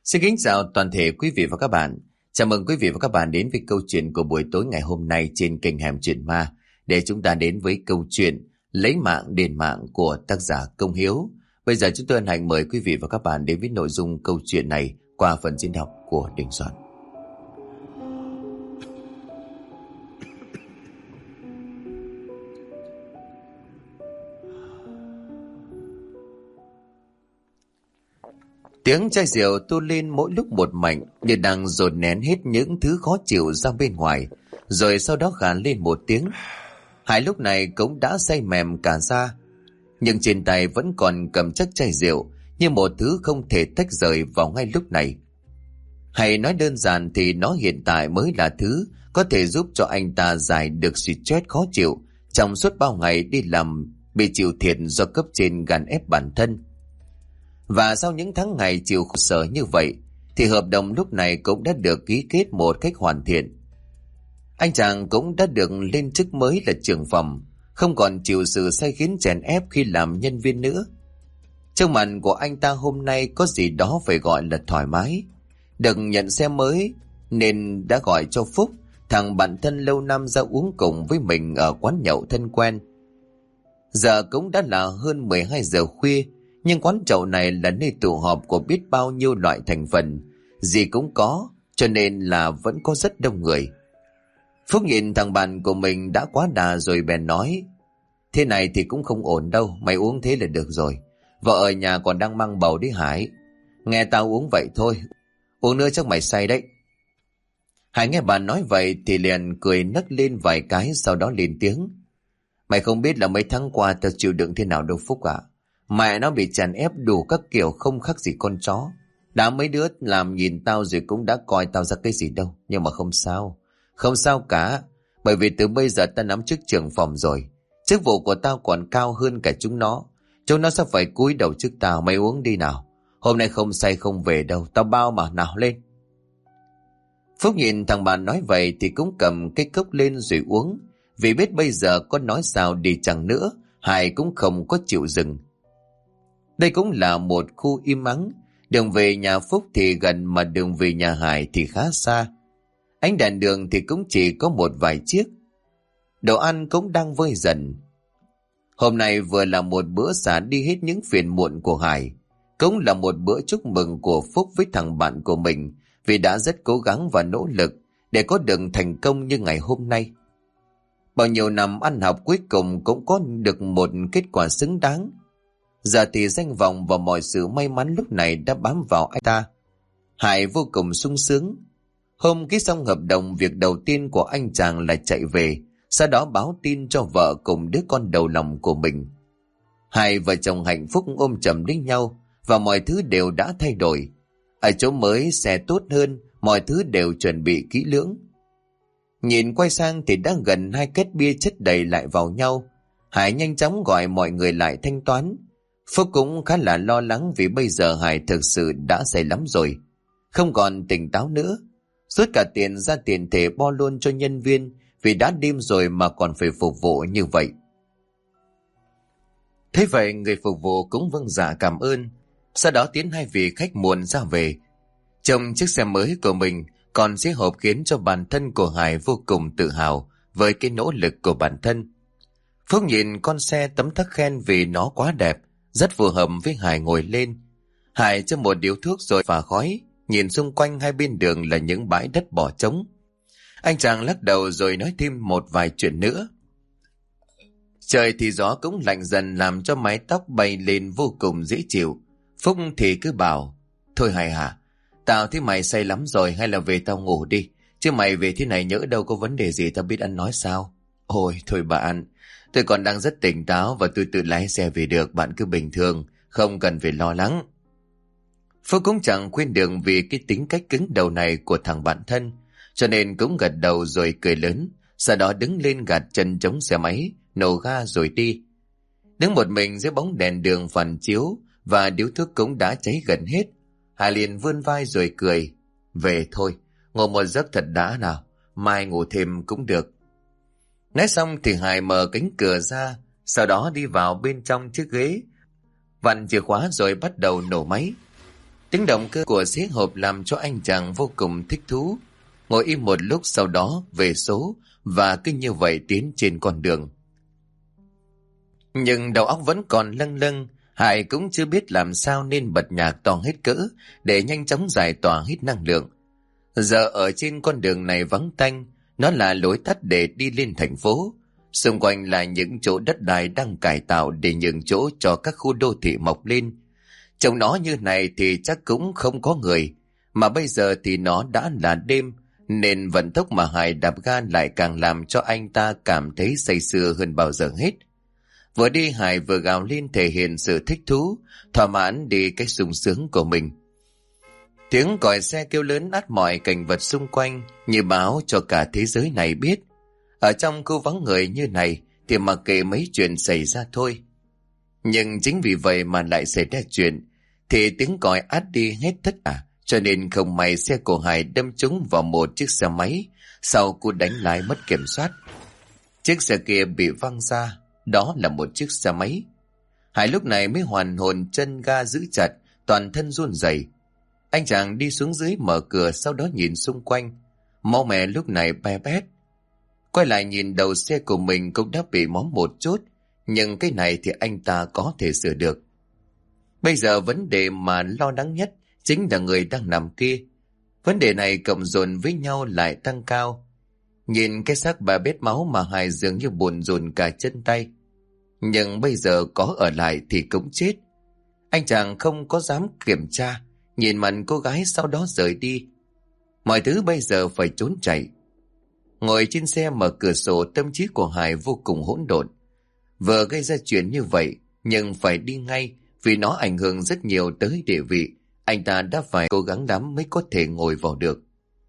Xin kính chào toàn thể quý vị và các bạn. Chào mừng quý vị và các bạn đến với câu chuyện của buổi tối ngày hôm nay trên kênh Hẻm Chuyện Ma, để chúng ta đến với câu chuyện Lấy mạng đền mạng của tác giả Công Hiếu. Bây giờ chúng tôi hân hạnh mời quý vị và các bạn đến với nội dung câu chuyện này qua phần diễn đọc của Đình Soạn. Tiếng chai rượu tu lên mỗi lúc một mạnh, như đang dồn nén hết những thứ khó chịu ra bên ngoài, rồi sau đó gàn lên một tiếng. Hải lúc này cũng đã say mềm cả da, nhưng trên tay vẫn còn cầm chắc chai rượu như một thứ không thể tách rời vào ngay lúc này. Hay nói đơn giản thì nó hiện tại mới là thứ có thể giúp cho anh ta giải được stress khó chịu trong suốt bao ngày đi làm bị chịu thiệt do cấp trên gàn ép bản thân. Và sau những tháng ngày chịu khổ sở như vậy thì hợp đồng lúc này cũng đã được ký kết một cách hoàn thiện. Anh chàng cũng đã được lên chức mới là trưởng phòng, không còn chịu sự sai khiến chèn ép khi làm nhân viên nữa. Trong mặt của anh ta hôm nay có gì đó phải gọi là thoải mái. Được nhận xe mới nên đã gọi cho Phúc, thằng bạn thân lâu năm ra uống cùng với mình ở quán nhậu thân quen. Giờ cũng đã là hơn 12 giờ khuya, nhưng quán nhậu này là nơi tụ họp của biết bao nhiêu loại thành phần, gì cũng có, cho nên là vẫn có rất đông người. Phúc nhìn thằng bạn của mình đã quá đà rồi bèn nói: "Thế này thì cũng không ổn đâu, mày uống thế là được rồi. Vợ ở nhà còn đang mang bầu đấy Hải. Nghe tao uống vậy thôi, uống nữa chắc mày say đấy." Hải nghe bạn nói vậy thì liền cười nấc lên vài cái, sau đó lên tiếng: "Mày không biết là mấy tháng qua tao chịu đựng thế nào đâu Phúc ạ. Mẹ nó bị chèn ép đủ các kiểu không khác gì con chó. Đã mấy đứa làm nhìn tao rồi cũng đã coi tao ra cái gì đâu. Nhưng mà không sao. Không sao cả. Bởi vì từ bây giờ tao nắm chức trưởng phòng rồi. Chức vụ của tao còn cao hơn cả chúng nó. Chúng nó sẽ phải cúi đầu trước tao. Mày uống đi nào. Hôm nay không say không về đâu. Tao bao mà, nào lên." Phúc nhìn thằng bạn nói vậy thì cũng cầm cái cốc lên rồi uống. Vì biết bây giờ có nói sao đi chăng nữa, Hải cũng không có chịu dừng. Đây cũng là một khu im ắng. Đường về nhà Phúc thì gần mà đường về nhà Hải thì khá xa. Ánh đèn đường thì cũng chỉ có một vài chiếc. Đồ ăn cũng đang vơi dần. Hôm nay vừa là một bữa xả đi hết những phiền muộn của Hải, cũng là một bữa chúc mừng của Phúc với thằng bạn của mình, vì đã rất cố gắng và nỗ lực để có được thành công như ngày hôm nay. Bao nhiêu năm ăn học cuối cùng cũng có được một kết quả xứng đáng. Giờ thì danh vọng và mọi sự may mắn lúc này đã bám vào anh ta. Hải vô cùng sung sướng. Hôm ký xong hợp đồng, việc đầu tiên của anh chàng là chạy về, sau đó báo tin cho vợ cùng đứa con đầu lòng của mình. Hai vợ chồng hạnh phúc ôm chầm lấy nhau và mọi thứ đều đã thay đổi. Ở chỗ mới xe tốt hơn, mọi thứ đều chuẩn bị kỹ lưỡng. Nhìn quay sang thì đã gần 2 két bia chất đầy lại vào nhau. Hải nhanh chóng gọi mọi người lại thanh toán. Phúc cũng khá là lo lắng vì bây giờ Hải thực sự đã say lắm rồi, không còn tỉnh táo nữa. Rút cả tiền ra tiền thể bo luôn cho nhân viên, vì đã đêm rồi mà còn phải phục vụ như vậy. Thế vậy người phục vụ cũng vâng dạ cảm ơn. Sau đó tiến hai vị khách muộn ra về. Trong chiếc xe mới của mình còn chiếc hộp khiến cho bản thân của Hải vô cùng tự hào với cái nỗ lực của bản thân. Phúc nhìn con xe tấm tắc khen vì nó quá đẹp, rất phù hợp với Hải ngồi lên. Hải cho một điếu thuốc rồi phả khói, nhìn xung quanh hai bên đường là những bãi đất bỏ trống. Anh chàng lắc đầu rồi nói thêm một vài chuyện nữa. Trời thì gió cũng lạnh dần làm cho mái tóc bay lên vô cùng dễ chịu. Phúc thì cứ bảo: "Thôi Hải hả, tao thấy mày say lắm rồi, hay là về tao ngủ đi. Chứ mày về thế này nhỡ đâu có vấn đề gì tao biết ăn nói sao." "Ôi thôi bạn, tôi còn đang rất tỉnh táo và tôi tự lái xe về được, bạn cứ bình thường, không cần phải lo lắng." Phúc cũng chẳng khuyên được vì cái tính cách cứng đầu này của thằng bạn thân, cho nên cũng gật đầu rồi cười lớn, sau đó đứng lên gạt chân chống xe máy, nổ ga rồi đi. Đứng một mình dưới bóng đèn đường phản chiếu và điếu thuốc cũng đã cháy gần hết, Hải liền vươn vai rồi cười: "Về thôi, ngủ một giấc thật đã nào, mai ngủ thêm cũng được." Nói xong thì Hải mở cánh cửa ra, sau đó đi vào bên trong chiếc ghế, vặn chìa khóa rồi bắt đầu nổ máy. Tiếng động cơ của xế hộp làm cho anh chàng vô cùng thích thú. Ngồi im một lúc sau đó về số và cứ như vậy tiến trên con đường. Nhưng đầu óc vẫn còn lâng lâng, Hải cũng chưa biết làm sao nên bật nhạc to hết cỡ để nhanh chóng giải tỏa hết năng lượng. Giờ ở trên con đường này vắng tanh, nó là lối tắt để đi lên thành phố. Xung quanh là những chỗ đất đai đang cải tạo để nhường chỗ cho các khu đô thị mọc lên. Trông nó như này thì chắc cũng không có người, mà bây giờ thì nó đã là đêm, nên vận tốc mà Hải đạp ga lại càng làm cho anh ta cảm thấy say sưa hơn bao giờ hết. Vừa đi Hải vừa gào lên thể hiện sự thích thú, thỏa mãn đi cái sung sướng của mình. Tiếng còi xe kêu lớn át mọi cảnh vật xung quanh như báo cho cả thế giới này biết. Ở trong khu vắng người như này thì mặc kệ mấy chuyện xảy ra thôi. Nhưng chính vì vậy mà lại xảy ra chuyện, thì tiếng còi át đi hết tất cả, cho nên không may xe của Hải đâm trúng vào một chiếc xe máy, sau cú đánh lái mất kiểm soát. Chiếc xe kia bị văng ra, đó là một chiếc xe máy. Hải lúc này mới hoàn hồn, chân ga giữ chặt, toàn thân run rẩy. Anh chàng đi xuống dưới mở cửa, sau đó nhìn xung quanh. Máu me lúc này be bét. Quay lại nhìn đầu xe của mình cũng đã bị móm một chút, nhưng cái này thì anh ta có thể sửa được. Bây giờ vấn đề mà lo lắng nhất chính là người đang nằm kia. Vấn đề này cộng dồn với nhau lại tăng cao. Nhìn cái xác bà bết máu mà Hải dường như buồn rùn cả chân tay. Nhưng bây giờ có ở lại thì cũng chết. Anh chàng không có dám kiểm tra, nhìn mặt cô gái sau đó rời đi. Mọi thứ bây giờ phải trốn chạy. Ngồi trên xe mở cửa sổ, tâm trí của Hải vô cùng hỗn độn. Vừa gây ra chuyện như vậy, nhưng phải đi ngay vì nó ảnh hưởng rất nhiều tới địa vị. Anh ta đã phải cố gắng lắm mới có thể ngồi vào được.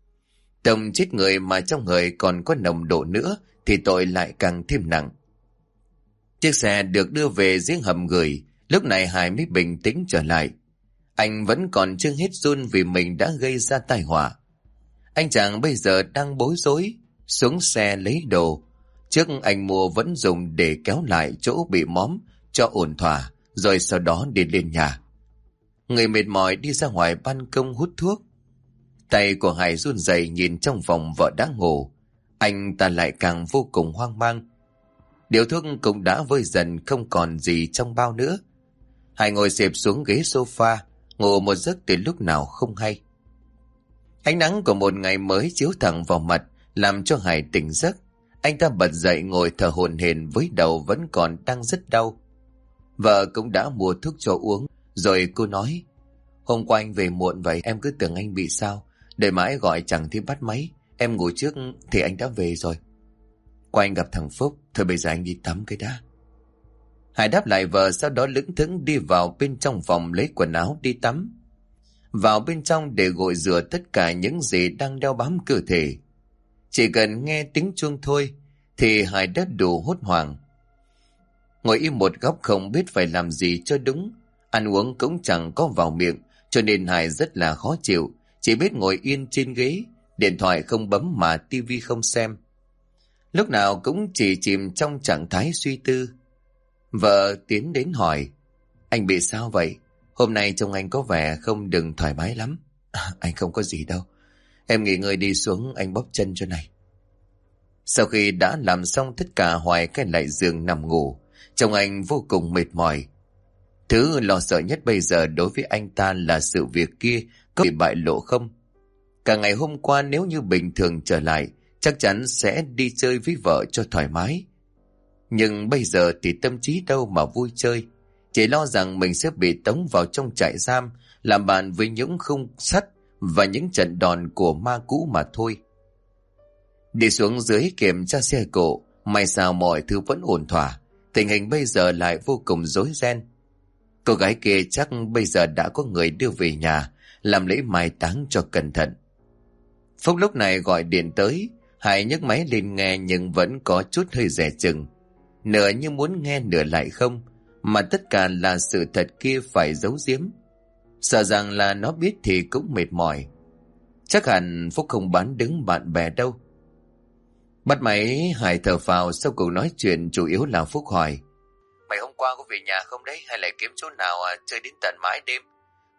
Tầm chết người mà trong người còn có nồng độ nữa thì tội lại càng thêm nặng. Chiếc xe được đưa về giếng hầm gửi, lúc này Hải mới bình tĩnh trở lại. Anh vẫn còn chưa hết run vì mình đã gây ra tai họa. Anh chàng bây giờ đang bối rối, xuống xe lấy đồ. Trước anh mua vẫn dùng để kéo lại chỗ bị móm cho ổn thỏa, rồi sau đó đi lên nhà. Người mệt mỏi đi ra ngoài ban công hút thuốc. Tay của Hải run rẩy nhìn trong phòng vợ đã ngủ. Anh ta lại càng vô cùng hoang mang. Điếu thuốc cũng đã vơi dần, không còn gì trong bao nữa. Hải ngồi xẹp xuống ghế sofa, ngủ một giấc từ lúc nào không hay. Ánh nắng của một ngày mới chiếu thẳng vào mặt, làm cho Hải tỉnh giấc. Anh ta bật dậy ngồi thở hổn hển với đầu vẫn còn đang rất đau. Vợ cũng đã mua thuốc cho uống, rồi cô nói: "Hôm qua anh về muộn vậy, em cứ tưởng anh bị sao. Đợi mãi gọi chẳng thấy bắt máy. Em ngủ trước thì anh đã về rồi. Qua anh gặp thằng Phúc, thôi bây giờ anh đi tắm cái đã." Hải đáp lại vợ, sau đó lững thững đi vào bên trong phòng lấy quần áo đi tắm. Vào bên trong để gội rửa tất cả những gì đang đeo bám cơ thể. Chỉ cần nghe tiếng chuông thôi thì Hải đã đủ hốt hoảng. Ngồi im một góc không biết phải làm gì cho đúng. Ăn uống cũng chẳng có vào miệng, cho nên Hải rất là khó chịu. Chỉ biết ngồi yên trên ghế, điện thoại không bấm mà tivi không xem. Lúc nào cũng chỉ chìm trong trạng thái suy tư. Vợ tiến đến hỏi: "Anh bị sao vậy? Hôm nay trông anh có vẻ không được thoải mái lắm." Anh không có gì đâu. Em nghỉ ngơi đi, xuống anh bóp chân cho này." Sau khi đã làm xong tất cả, Hoài quay lại giường nằm ngủ. Trông anh vô cùng mệt mỏi. Thứ lo sợ nhất bây giờ đối với anh ta là sự việc kia có bị bại lộ không. Cả ngày hôm qua nếu như bình thường trở lại, chắc chắn sẽ đi chơi với vợ cho thoải mái. Nhưng bây giờ thì tâm trí đâu mà vui chơi. Chỉ lo rằng mình sẽ bị tống vào trong trại giam, làm bạn với những khung sắt và những trận đòn của ma cũ mà thôi. Đi xuống dưới kiểm tra xe cộ, may sao mọi thứ vẫn ổn thỏa. Tình hình bây giờ lại vô cùng rối ren. Cô gái kia chắc bây giờ đã có người đưa về nhà, làm lễ mai táng cho cẩn thận. Phúc lúc này gọi điện tới. Hải nhấc máy lên nghe nhưng vẫn có chút hơi dè chừng. Nửa như muốn nghe nửa lại không, mà tất cả là sự thật kia phải giấu giếm. Sợ rằng là nó biết thì cũng mệt mỏi. Chắc hẳn Phúc không bán đứng bạn bè đâu. Bắt máy, Hải thở phào. Sau cuộc nói chuyện chủ yếu là Phúc hỏi: "Mày hôm qua có về nhà không đấy, hay lại kiếm chỗ nào chơi đến tận mãi đêm?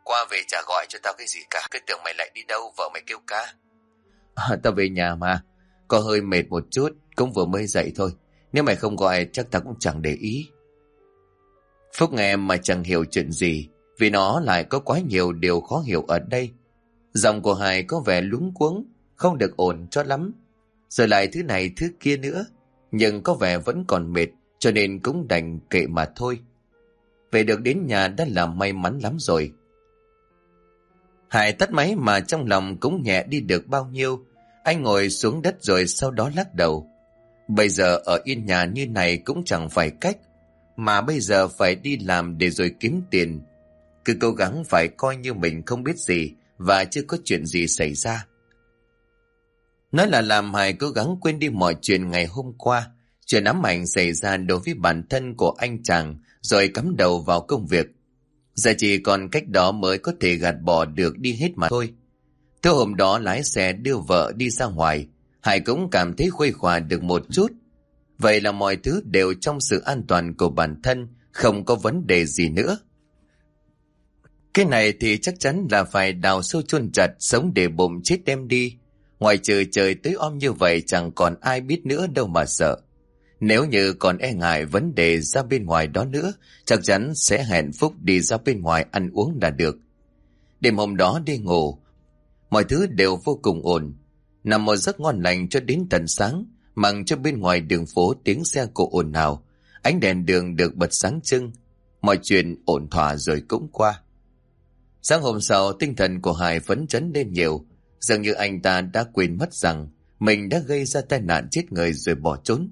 Qua về chả gọi cho tao cái gì cả. Cái tưởng mày lại đi đâu, vợ mày kêu ca. Tao về nhà mà. Có hơi mệt một chút, cũng vừa mới dậy thôi. Nếu mày không gọi chắc tao cũng chẳng để ý. Phúc nghe mà chẳng hiểu chuyện gì, vì nó lại có quá nhiều điều khó hiểu ở đây. Giọng của Hải có vẻ luống cuống, không được ổn cho lắm. Rồi lại thứ này thứ kia nữa, nhưng có vẻ vẫn còn mệt, cho nên cũng đành kệ mà thôi. Về được đến nhà đã là may mắn lắm rồi. Hải tắt máy mà trong lòng cũng nhẹ đi được bao nhiêu. Anh ngồi xuống đất rồi sau đó lắc đầu. Bây giờ ở yên nhà như này cũng chẳng phải cách, mà bây giờ phải đi làm để rồi kiếm tiền. Cứ cố gắng phải coi như mình không biết gì và chưa có chuyện gì xảy ra. Nói là làm Hải cố gắng quên đi mọi chuyện ngày hôm qua. Chuyện ám ảnh xảy ra đối với bản thân của anh chàng, rồi cắm đầu vào công việc. Giờ chỉ còn cách đó mới có thể gạt bỏ được đi hết mà thôi. Tối hôm đó lái xe đưa vợ đi ra ngoài, Hải cũng cảm thấy khuây khỏa được một chút. Vậy là mọi thứ đều trong sự an toàn của bản thân, không có vấn đề gì nữa. Cái này thì chắc chắn là phải đào sâu chôn chặt, sống để bụng chết đem đi. Ngoài trời trời tối om như vậy chẳng còn ai biết nữa đâu mà sợ. Nếu như còn e ngại vấn đề ra bên ngoài đó nữa, chắc chắn sẽ hẹn Phúc đi ra bên ngoài ăn uống là được. Đêm hôm đó đi ngủ, mọi thứ đều vô cùng ổn. Nằm một giấc ngon lành cho đến tận sáng, mặc cho bên ngoài đường phố tiếng xe cộ ồn ào, ánh đèn đường được bật sáng trưng. Mọi chuyện ổn thỏa rồi cũng qua. Sáng hôm sau, tinh thần của Hải phấn chấn lên nhiều, dường như anh ta đã quên mất rằng mình đã gây ra tai nạn chết người rồi bỏ trốn.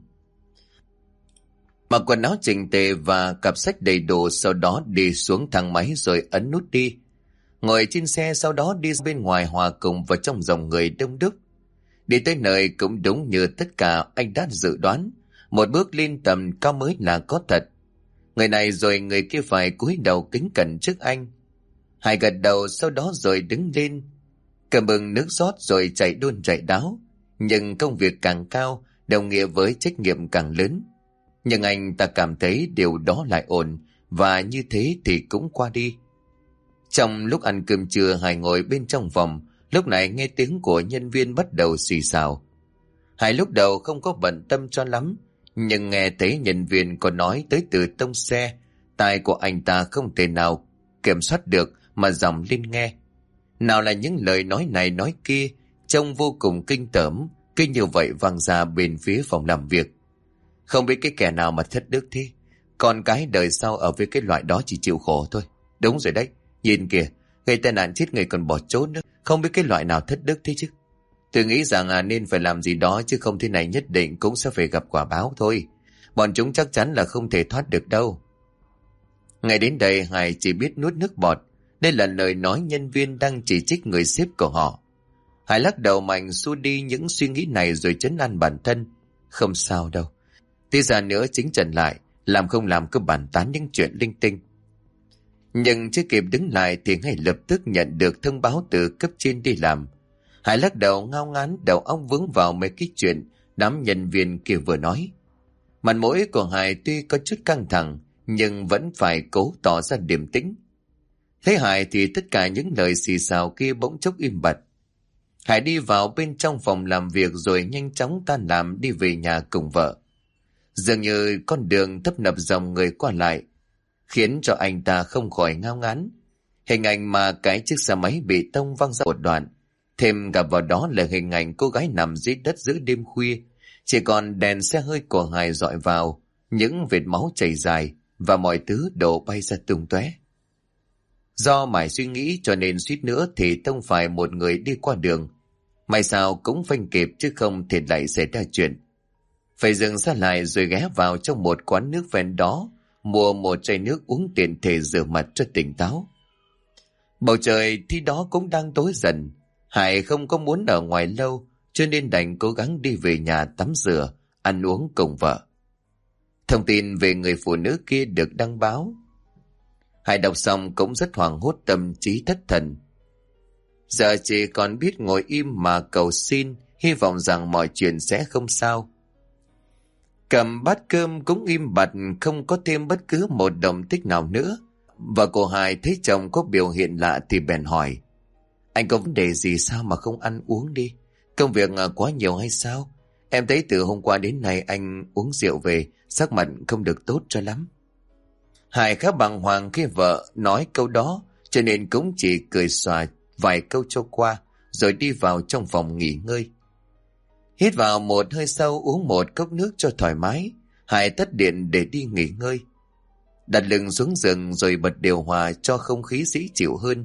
Mặc quần áo chỉnh tề và cặp sách đầy đủ, sau đó đi xuống thang máy rồi ấn nút đi. Ngồi trên xe sau đó đi bên ngoài hòa cùng vào trong dòng người đông đúc. Đi tới nơi cũng đúng như tất cả anh đã dự đoán, một bước lên tầm cao mới là có thật. Người này rồi người kia phải cúi đầu kính cẩn trước anh. Hải gật đầu sau đó rồi đứng lên, cầm bừng nước rót rồi chạy đôn chạy đáo. Nhưng công việc càng cao, đồng nghĩa với trách nhiệm càng lớn. Nhưng anh ta cảm thấy điều đó lại ổn, và như thế thì cũng qua đi. Trong lúc ăn cơm trưa, Hải ngồi bên trong phòng, lúc này nghe tiếng của nhân viên bắt đầu xì xào. Hải lúc đầu không có bận tâm cho lắm, nhưng nghe thấy nhân viên có nói tới từ tông xe, tai của anh ta không thể nào kiểm soát được mà dòng lên nghe. Nào là những lời nói này nói kia, trông vô cùng kinh tởm, cứ như vậy vang ra bên phía phòng làm việc. Không biết cái kẻ nào mà thất đức thế, con cái đời sau ở với cái loại đó chỉ chịu khổ thôi. Đúng rồi đấy, nhìn kìa, gây tai nạn chết người còn bỏ trốn nữa, không biết cái loại nào thất đức thế chứ. Tôi nghĩ rằng nên phải làm gì đó, chứ không thế này nhất định cũng sẽ phải gặp quả báo thôi. Bọn chúng chắc chắn là không thể thoát được đâu. Ngay đến đây Hải chỉ biết nuốt nước bọt. Đây là lời nói nhân viên đang chỉ trích người sếp của họ. Hải lắc đầu mạnh xua đi những suy nghĩ này rồi trấn an bản thân. Không sao đâu. Tí ra nữa chính trần lại, làm không làm cứ bàn tán những chuyện linh tinh. Nhưng chưa kịp đứng lại thì ngay lập tức nhận được thông báo từ cấp trên đi làm. Hải lắc đầu ngao ngán, đầu óc vướng vào mấy cái chuyện đám nhân viên kia vừa nói. Mặt mũi của Hải tuy có chút căng thẳng, nhưng vẫn phải cố tỏ ra điềm tĩnh. Thấy Hải thì tất cả những lời xì xào kia bỗng chốc im bặt. Hải đi vào bên trong phòng làm việc rồi nhanh chóng tan làm đi về nhà cùng vợ. Dường như con đường tấp nập dòng người qua lại, khiến cho anh ta không khỏi ngao ngán. Hình ảnh mà cái chiếc xe máy bị tông văng ra một đoạn, thêm gặp vào đó là hình ảnh cô gái nằm dưới đất giữa đêm khuya, chỉ còn đèn xe hơi của Hải dọi vào, những vệt máu chảy dài và mọi thứ đổ bay ra tung tóe. Do mải suy nghĩ cho nên suýt nữa thì tông phải một người đi qua đường. May sao cũng phanh kịp, chứ không thì lại xảy ra chuyện. Phải dừng xa lại rồi ghé vào trong một quán nước ven đó, mua một chai nước uống tiện thể rửa mặt cho tỉnh táo. Bầu trời thì đó cũng đang tối dần. Hải không có muốn ở ngoài lâu, cho nên đành cố gắng đi về nhà tắm rửa, ăn uống cùng vợ. Thông tin về người phụ nữ kia được đăng báo. Hải đọc xong cũng rất hoảng hốt, tâm trí thất thần. Giờ chỉ còn biết ngồi im mà cầu xin, hy vọng rằng mọi chuyện sẽ không sao. Cầm bát cơm cũng im bặt, không có thêm bất cứ một động tích nào nữa. Vợ của Hải thấy chồng có biểu hiện lạ thì bèn hỏi: anh có vấn đề gì sao mà không ăn uống đi? Công việc quá nhiều hay sao? Em thấy từ hôm qua đến nay anh uống rượu về, sắc mặt không được tốt cho lắm. Hải khá bàng hoàng khi vợ nói câu đó, cho nên cũng chỉ cười xòa vài câu cho qua, rồi đi vào trong phòng nghỉ ngơi. Hít vào một hơi sâu, uống một cốc nước cho thoải mái, Hải tắt điện để đi nghỉ ngơi. Đặt lưng xuống giường rồi bật điều hòa cho không khí dễ chịu hơn.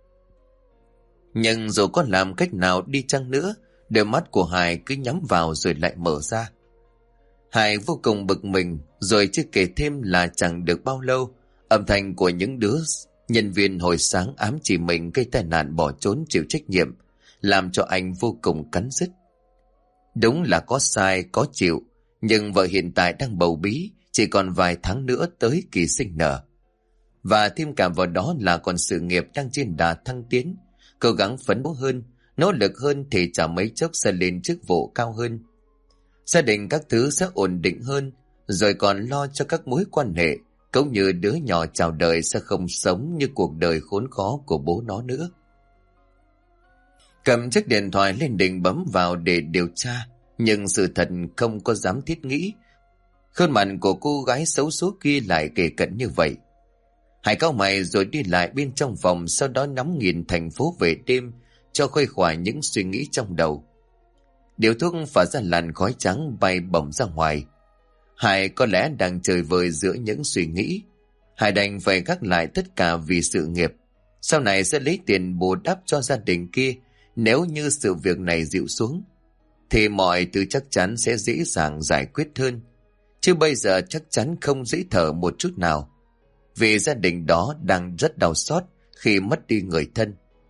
Nhưng dù có làm cách nào đi chăng nữa, đôi mắt của Hải cứ nhắm vào rồi lại mở ra. Hải vô cùng bực mình, rồi chưa kể thêm là chẳng được bao lâu, âm thanh của những đứa nhân viên hồi sáng ám chỉ mình gây tai nạn bỏ trốn chịu trách nhiệm, làm cho anh vô cùng cắn rứt. Đúng là có sai có chịu, nhưng vợ hiện tại đang bầu bí, chỉ còn vài tháng nữa tới kỳ sinh nở. Và thêm cả vào đó là còn sự nghiệp đang trên đà thăng tiến, cố gắng phấn đấu hơn, nỗ lực hơn thì chả mấy chốc sẽ lên chức vụ cao hơn. Gia đình các thứ sẽ ổn định hơn, rồi còn lo cho các mối quan hệ, cũng như đứa nhỏ chào đời sẽ không sống như cuộc đời khốn khó của bố nó nữa. Cầm chiếc điện thoại lên định bấm vào để điều tra, nhưng sự thật không có dám thiết nghĩ. Khuôn mặt của cô gái xấu số kia lại kề cận như vậy. Hải cau mày rồi đi lại bên trong phòng, sau đó ngắm nhìn thành phố về đêm cho khuây khỏa những suy nghĩ trong đầu. Điếu thuốc phả ra làn khói trắng bay bổng ra ngoài. Hải có lẽ đang chơi vơi giữa những suy nghĩ. Hải đành phải gác lại tất cả vì sự nghiệp. Sau này sẽ lấy tiền bù đắp cho gia đình kia. Nếu như sự việc này dịu xuống, thì mọi thứ chắc chắn sẽ dễ dàng giải quyết hơn. Chứ bây giờ chắc chắn không dễ thở một chút nào, vì gia đình đó đang rất đau xót khi mất đi người thân.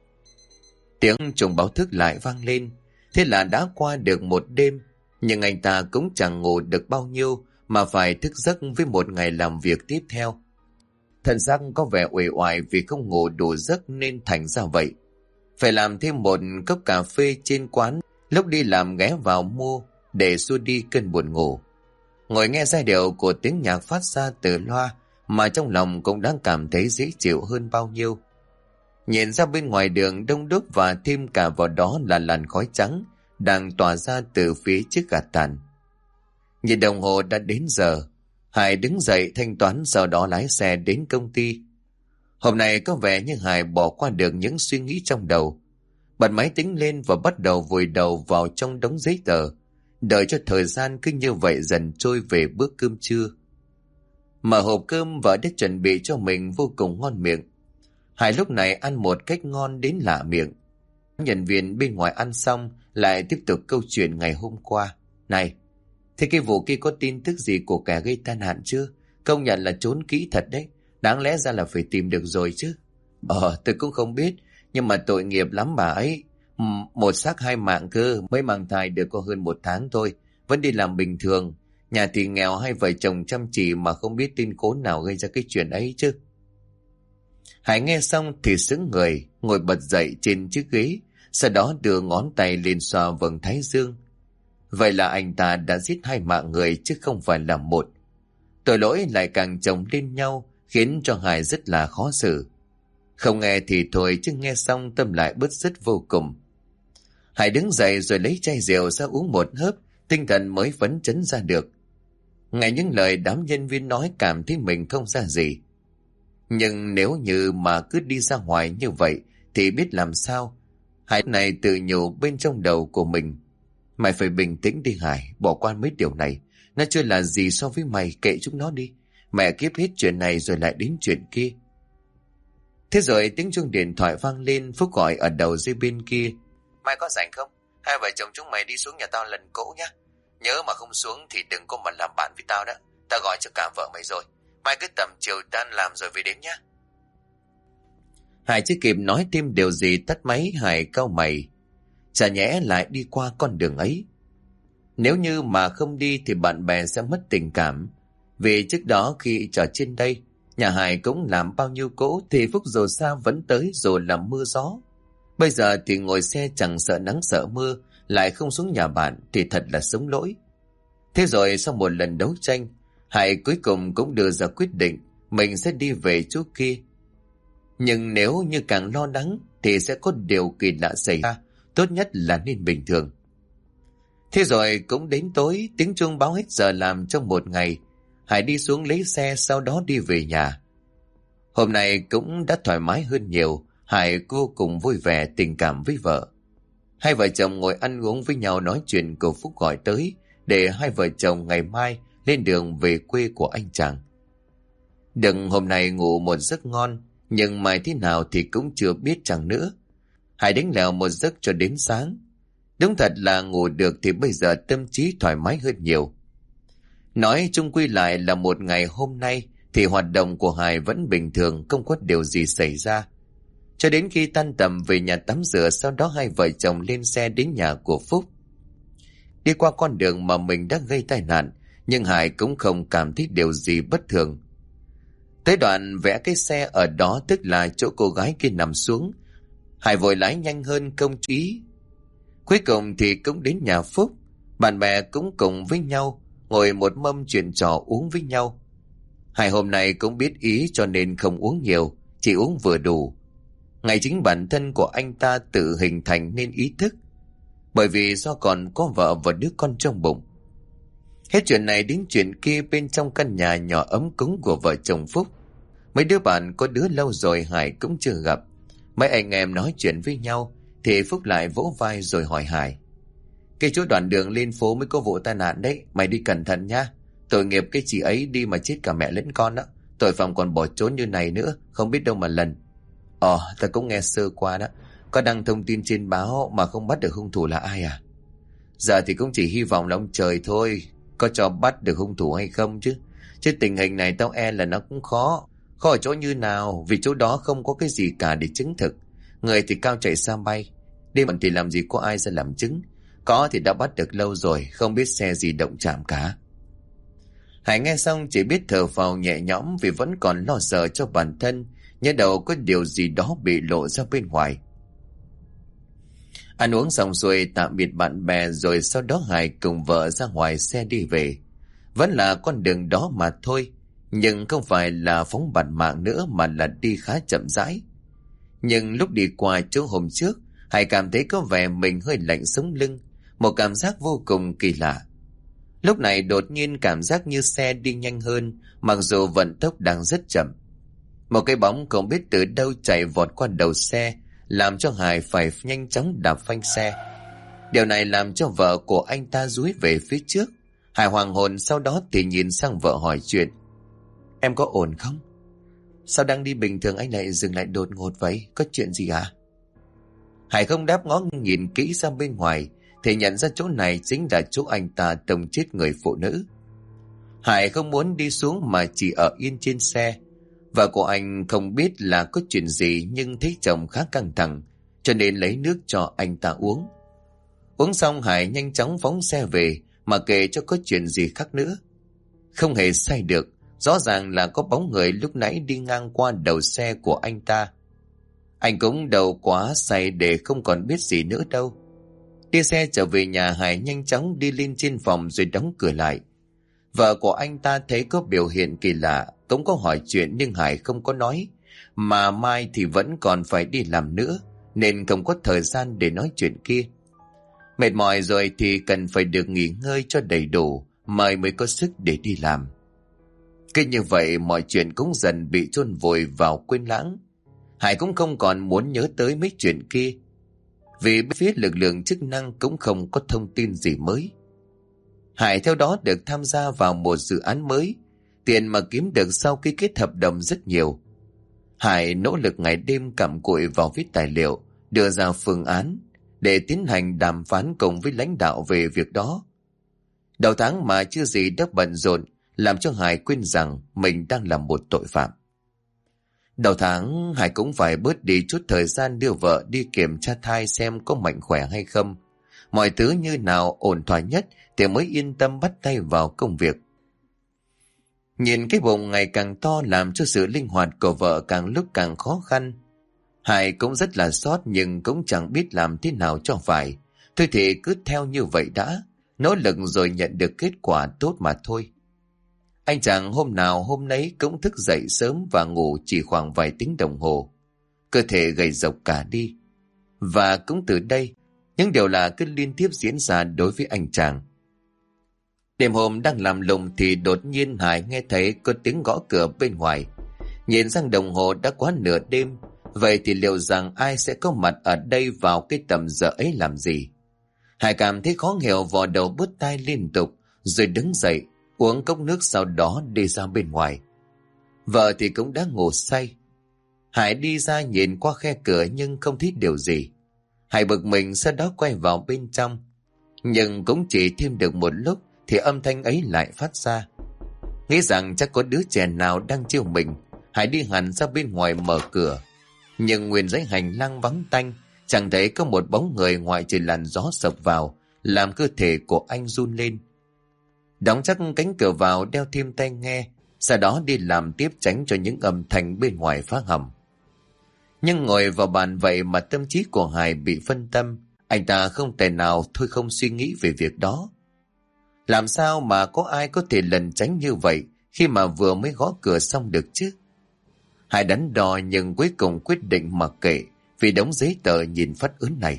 Tiếng chuông báo thức lại vang lên. Thế là đã qua được một đêm, nhưng anh ta cũng chẳng ngủ được bao nhiêu mà phải thức giấc với một ngày làm việc tiếp theo. Thân xác có vẻ uể oải vì không ngủ đủ giấc nên thành ra vậy. Phải làm thêm một cốc cà phê trên quán, lúc đi làm ghé vào mua để xua đi cơn buồn ngủ. Ngồi nghe giai điệu của tiếng nhạc phát ra từ loa mà trong lòng cũng đang cảm thấy dễ chịu hơn bao nhiêu. Nhìn ra bên ngoài đường đông đúc và thêm cả vào đó là làn khói trắng đang tỏa ra từ phía chiếc gạt tàn. Nhìn đồng hồ đã đến giờ, Hải đứng dậy thanh toán, sau đó lái xe đến công ty. Hôm nay có vẻ như Hải bỏ qua được những suy nghĩ trong đầu. Bật máy tính lên và bắt đầu vùi đầu vào trong đống giấy tờ, đợi cho thời gian cứ như vậy dần trôi về bữa cơm trưa. Mở hộp cơm vợ đã chuẩn bị cho mình vô cùng ngon miệng. Hải lúc này ăn một cách ngon đến lạ miệng. Nhân viên bên ngoài ăn xong lại tiếp tục câu chuyện ngày hôm qua. Này, thế cái vụ kia có tin tức gì của kẻ gây tai nạn chưa? Công nhận là trốn kỹ thật đấy. Đáng lẽ ra là phải tìm được rồi chứ. Tôi cũng không biết, nhưng mà tội nghiệp lắm bà ấy. Một xác hai mạng cơ, mới mang thai được có hơn 1 tháng thôi, vẫn đi làm bình thường. Nhà thì nghèo, hai vợ chồng chăm chỉ mà không biết tin khốn nào gây ra cái chuyện ấy chứ. Hải nghe xong thì sững người, ngồi bật dậy trên chiếc ghế, sau đó đưa ngón tay lên xoa vầng thái dương. Vậy là anh ta đã giết 2 mạng người chứ không phải là 1. Tội lỗi lại càng chồng lên nhau, khiến cho Hải rất là khó xử. Không nghe thì thôi, chứ nghe xong tâm lại bứt rứt vô cùng. Hải đứng dậy rồi lấy chai rượu ra uống một hớp, tinh thần mới phấn chấn ra được. Nghe những lời đám nhân viên nói cảm thấy mình không ra gì. Nhưng nếu như mà cứ đi ra ngoài như vậy thì biết làm sao. Hải này tự nhủ bên trong đầu của mình. Mày phải bình tĩnh đi Hải, bỏ qua mấy điều này. Nó chưa là gì so với mày, kệ chúng nó đi. Mẹ kiếp hết chuyện này rồi lại đến chuyện kia. Thế rồi tiếng chuông điện thoại vang lên. Phúc gọi ở đầu dây bên kia. Mày có rảnh không? Hai vợ chồng chúng mày đi xuống nhà tao lần cỗ nhá. Nhớ mà không xuống thì đừng có mà làm bạn với tao đó. Tao gọi cho cả vợ mày rồi. Mai cứ tầm chiều tan làm rồi về đến nhá. Hải chưa kịp nói thêm điều gì tắt máy. Hải cau mày. Chả nhẽ lại đi qua con đường ấy. Nếu như mà không đi thì bạn bè sẽ mất tình cảm. Vì trước đó khi trở trên đây, nhà Hải cũng làm bao nhiêu cỗ thì Phúc dù sao vẫn tới dù là mưa gió. Bây giờ thì ngồi xe chẳng sợ nắng sợ mưa, lại không xuống nhà bạn thì thật là sống lỗi. Thế rồi sau một lần đấu tranh, Hải cuối cùng cũng đưa ra quyết định mình sẽ đi về chỗ kia. Nhưng nếu như càng lo lắng thì sẽ có điều kỳ lạ xảy ra, tốt nhất là nên bình thường. Thế rồi cũng đến tối, tiếng chuông báo hết giờ làm trong một ngày. Hải đi xuống lấy xe, sau đó đi về nhà. Hôm nay cũng đã thoải mái hơn nhiều. Hải vô cùng vui vẻ tình cảm với vợ. Hai vợ chồng ngồi ăn uống với nhau, nói chuyện. Cậu Phúc gọi tới để hai vợ chồng ngày mai lên đường về quê của anh chàng. Đừng hôm nay ngủ một giấc ngon, nhưng mai thế nào thì cũng chưa biết chăng nữa. Hải đánh lèo một giấc cho đến sáng. Đúng thật là ngủ được thì bây giờ tâm trí thoải mái hơn nhiều. Nói chung quy lại là một ngày hôm nay thì hoạt động của Hải vẫn bình thường, không có điều gì xảy ra. Cho đến khi tan tầm về nhà tắm rửa, sau đó hai vợ chồng lên xe đến nhà của Phúc. Đi qua con đường mà mình đã gây tai nạn, nhưng Hải cũng không cảm thấy điều gì bất thường. Tới đoạn vẽ cái xe ở đó, tức là chỗ cô gái kia nằm xuống, Hải vội lái nhanh hơn không chú ý. Cuối cùng thì cũng đến nhà Phúc. Bạn bè cũng cùng với nhau ngồi một mâm chuyện trò uống với nhau. Hải hôm nay cũng biết ý cho nên không uống nhiều, chỉ uống vừa đủ. Ngày chính bản thân của anh ta tự hình thành nên ý thức, bởi vì do còn có vợ và đứa con trong bụng. Hết chuyện này đến chuyện kia, bên trong căn nhà nhỏ ấm cúng của vợ chồng Phúc, mấy đứa bạn có đứa lâu rồi Hải cũng chưa gặp. Mấy anh em nói chuyện với nhau thì Phúc lại vỗ vai rồi hỏi Hải: "Cái chỗ đoạn đường lên phố mới có vụ tai nạn đấy, mày đi cẩn thận nhá. Tội nghiệp cái chị ấy đi mà chết cả mẹ lẫn con đó. Tội phạm còn bỏ trốn như này nữa, không biết đâu mà lần." Ta cũng nghe sơ qua đó. Có đăng thông tin trên báo mà không bắt được hung thủ là ai à? Giờ thì cũng chỉ hy vọng là ông trời thôi, có cho bắt được hung thủ hay không chứ. Chứ tình hình này tao e là nó cũng khó. Khó ở chỗ như nào, vì chỗ đó không có cái gì cả để chứng thực. Người thì cao chạy xa bay, đêm thì làm gì có ai ra làm chứng. Có thì đã bắt được lâu rồi, không biết xe gì động chạm cả. Hải nghe xong chỉ biết thở phào nhẹ nhõm, vì vẫn còn lo sợ cho bản thân, nhớ đầu có điều gì đó bị lộ ra bên ngoài. Ăn uống xong xuôi tạm biệt bạn bè rồi sau đó Hải cùng vợ ra ngoài xe đi về. Vẫn là con đường đó mà thôi, nhưng không phải là phóng bản mạng nữa mà là đi khá chậm rãi. Nhưng lúc đi qua chỗ hôm trước, Hải cảm thấy có vẻ mình hơi lạnh sống lưng, một cảm giác vô cùng kỳ lạ. Lúc này đột nhiên cảm giác như xe đi nhanh hơn, mặc dù vận tốc đang rất chậm. Một cái bóng không biết từ đâu chạy vọt qua đầu xe, làm cho Hải phải nhanh chóng đạp phanh xe. Điều này làm cho vợ của anh ta dúi về phía trước. Hải hoàng hồn, sau đó thì nhìn sang vợ hỏi chuyện: "Em có ổn không? Sao đang đi bình thường anh lại dừng lại đột ngột vậy? Có chuyện gì à?" Hải không đáp, ngó nhìn kỹ ra bên ngoài thì nhận ra chỗ này chính là chỗ anh ta tông chết người phụ nữ. Hải không muốn đi xuống mà chỉ ở yên trên xe. Vợ của anh không biết là có chuyện gì, nhưng thấy chồng khá căng thẳng cho nên lấy nước cho anh ta uống. Uống xong Hải nhanh chóng phóng xe về, mà kệ cho có chuyện gì khác nữa. Không hề sai được, rõ ràng là có bóng người lúc nãy đi ngang qua đầu xe của anh ta. Anh cũng đầu quá say để không còn biết gì nữa đâu. Đi xe trở về nhà, Hải nhanh chóng đi lên trên phòng rồi đóng cửa lại. Vợ của anh ta thấy có biểu hiện kỳ lạ, cũng có hỏi chuyện nhưng Hải không có nói, mà mai thì vẫn còn phải đi làm nữa nên không có thời gian để nói chuyện kia. Mệt mỏi rồi thì cần phải được nghỉ ngơi cho đầy đủ, mai mới có sức để đi làm. Cứ như vậy mọi chuyện cũng dần bị chôn vùi vào quên lãng. Hải cũng không còn muốn nhớ tới mấy chuyện kia, vì phía lực lượng chức năng cũng không có thông tin gì mới. Hải theo đó được tham gia vào một dự án mới, tiền mà kiếm được sau khi kết hợp đồng rất nhiều. Hải nỗ lực ngày đêm cặm cụi vào viết tài liệu, đưa ra phương án để tiến hành đàm phán cùng với lãnh đạo về việc đó. Đầu tháng mà chưa gì đã bận rộn, làm cho Hải quên rằng mình đang là một tội phạm. Đầu tháng Hải cũng phải bớt đi chút thời gian đưa vợ đi kiểm tra thai xem có mạnh khỏe hay không. Mọi thứ như nào ổn thỏa nhất thì mới yên tâm bắt tay vào công việc. Nhìn cái bụng ngày càng to làm cho sự linh hoạt của vợ càng lúc càng khó khăn. Hải cũng rất là xót nhưng cũng chẳng biết làm thế nào cho phải. Thôi thì cứ theo như vậy đã, nỗ lực rồi nhận được kết quả tốt mà thôi. Anh chàng hôm nào hôm nấy cũng thức dậy sớm và ngủ chỉ khoảng vài tiếng đồng hồ. cơ thể gầy rộc cả đi. Và cũng từ đây, những điều lạ cứ liên tiếp diễn ra đối với anh chàng. Đêm hôm đang làm lùng thì đột nhiên Hải nghe thấy có tiếng gõ cửa bên ngoài. Nhìn sang đồng hồ đã quá nửa đêm, vậy thì liệu rằng ai sẽ có mặt ở đây vào cái tầm giờ ấy làm gì? Hải cảm thấy khó hiểu, vò đầu bứt tai liên tục, rồi đứng dậy, uống cốc nước, sau đó đi ra bên ngoài. Vợ thì cũng đã ngủ say. Hải đi ra nhìn qua khe cửa nhưng không thấy điều gì. Hải bực mình, sau đó quay vào bên trong. Nhưng cũng chỉ thêm được một lúc thì âm thanh ấy lại phát ra. Nghĩ rằng chắc có đứa trẻ nào đang trêu mình, Hải đi hẳn ra bên ngoài mở cửa. Nhưng nguyên dãy hành lang vắng tanh, chẳng thấy có một bóng người ngoại trừ làn gió sộc vào, làm cơ thể của anh run lên. Đóng chắc cánh cửa vào, đeo thêm tai nghe, sau đó đi làm tiếp tránh cho những âm thanh bên ngoài phá hầm. Nhưng ngồi vào bàn vậy mà tâm trí của Hải bị phân tâm, anh ta không thể nào thôi không suy nghĩ về việc đó. Làm sao mà có ai có thể lẩn tránh như vậy khi mà vừa mới gõ cửa xong được chứ? Hải đắn đo nhưng cuối cùng quyết định mặc kệ vì đống giấy tờ nhìn phát ớn này.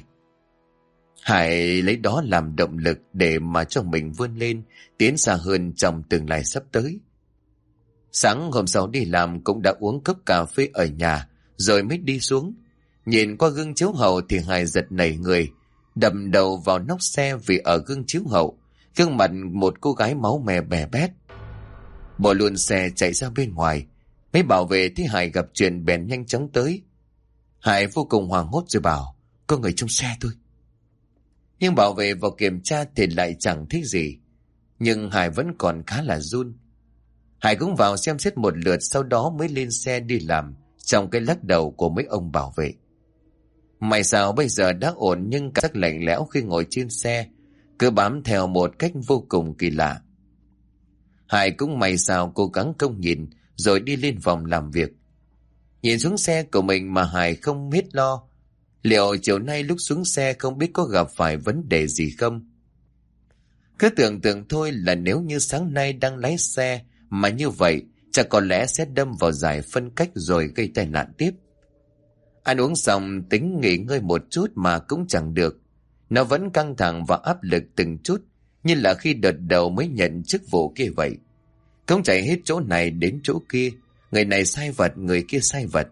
Hải lấy đó làm động lực để mà cho mình vươn lên, tiến xa hơn trong tương lai sắp tới. Sáng hôm sau đi làm cũng đã uống cốc cà phê ở nhà rồi mới đi xuống. Nhìn qua gương chiếu hậu thì Hải giật nảy người, đâm đầu vào nóc xe vì ở gương chiếu hậu, gương mặt một cô gái máu me bè bét. Bỏ luôn xe chạy ra bên ngoài. Mấy bảo vệ thấy Hải gặp chuyện bèn nhanh chóng tới. Hải vô cùng hoảng hốt rồi bảo: có người trong xe thôi. Nhưng bảo vệ vào kiểm tra thì lại chẳng thấy gì. Nhưng Hải vẫn còn khá là run. Hải cũng vào xem xét một lượt, sau đó mới lên xe đi làm trong cái lắc đầu của mấy ông bảo vệ. May sao bây giờ đã ổn, nhưng cảm giác lạnh lẽo khi ngồi trên xe cứ bám theo một cách vô cùng kỳ lạ. Hải cũng may sao cố gắng không nhìn rồi đi lên phòng làm việc. Nhìn xuống xe của mình mà Hải không biết lo liệu chiều nay lúc xuống xe không biết có gặp phải vấn đề gì không. Cứ tưởng tượng thôi là nếu như sáng nay đang lái xe mà như vậy, chắc có lẽ sẽ đâm vào giải phân cách rồi gây tai nạn tiếp. Ăn uống xong tính nghỉ ngơi một chút mà cũng chẳng được. Nó vẫn căng thẳng và áp lực từng chút, như là khi đợt đầu mới nhận chức vụ kia vậy. Cũng chạy hết chỗ này đến chỗ kia, người này sai vặt, người kia sai vặt.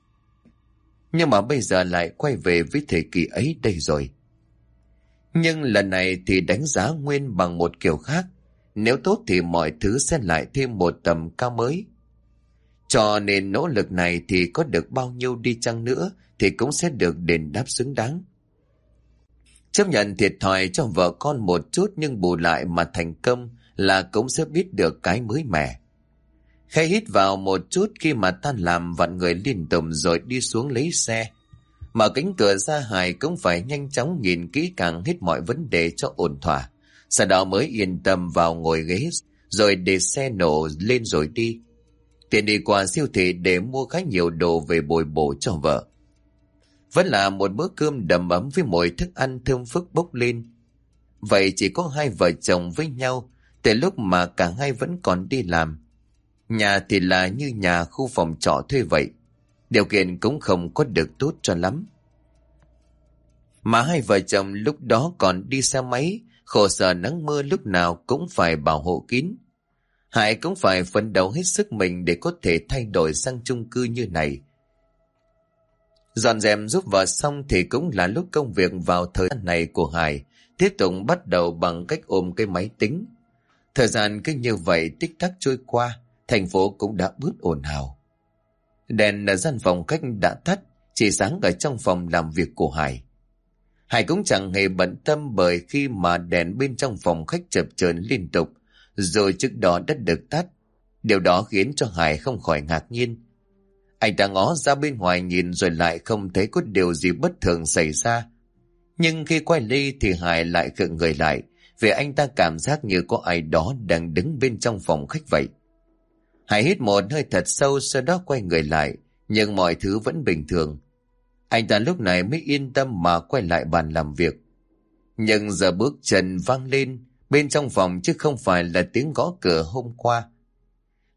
Nhưng mà bây giờ lại quay về với thời kỳ ấy đây rồi. Nhưng lần này thì đánh giá nguyên bằng một kiểu khác. Nếu tốt thì mọi thứ sẽ lại thêm một tầm cao mới. Cho nên nỗ lực này thì có được bao nhiêu đi chăng nữa thì cũng sẽ được đền đáp xứng đáng. Chấp nhận thiệt thòi cho vợ con một chút, nhưng bù lại mà thành công là cũng sẽ biết được cái mới mẻ. Khai hít vào một chút khi mà tan làm, vặn người liên tục rồi đi xuống lấy xe. Mở cánh cửa ra, Hải cũng phải nhanh chóng nhìn kỹ càng hết mọi vấn đề cho ổn thỏa. Sau đó mới yên tâm vào ngồi ghế rồi để xe nổ lên rồi đi. Tiện đi qua siêu thị để mua khá nhiều đồ về bồi bổ cho vợ. Vẫn là một bữa cơm đầm ấm với mùi thức ăn thơm phức bốc lên. Vậy chỉ có hai vợ chồng với nhau từ lúc mà cả hai vẫn còn đi làm. Nhà thì là như nhà khu phòng trọ thuê vậy. Điều kiện cũng không có được tốt cho lắm. Mà hai vợ chồng lúc đó còn đi xe máy, khổ sở nắng mưa lúc nào cũng phải bảo hộ kín. Hải cũng phải phấn đấu hết sức mình để có thể thay đổi sang chung cư như này. Dọn dẹp giúp vợ xong thì cũng là lúc công việc vào thời gian này của Hải tiếp tục bắt đầu bằng cách ôm cái máy tính. Thời gian cứ như vậy tích tắc trôi qua, thành phố cũng đã bớt ồn ào. Đèn ở gian phòng khách đã tắt, chỉ sáng ở trong phòng làm việc của Hải. Hải cũng chẳng hề bận tâm, bởi khi mà đèn bên trong phòng khách chập chờn liên tục, rồi trước đó đã được tắt. Điều đó khiến cho Hải không khỏi ngạc nhiên. Anh ta ngó ra bên ngoài nhìn rồi lại không thấy có điều gì bất thường xảy ra. Nhưng khi quay đi thì Hải lại khựng người lại, vì anh ta cảm giác như có ai đó đang đứng bên trong phòng khách vậy. Hải hít một hơi thật sâu, sau đó quay người lại, nhưng mọi thứ vẫn bình thường. Anh ta lúc này mới yên tâm mà quay lại bàn làm việc. Nhưng giờ bước chân vang lên bên trong phòng chứ không phải là tiếng gõ cửa hôm qua.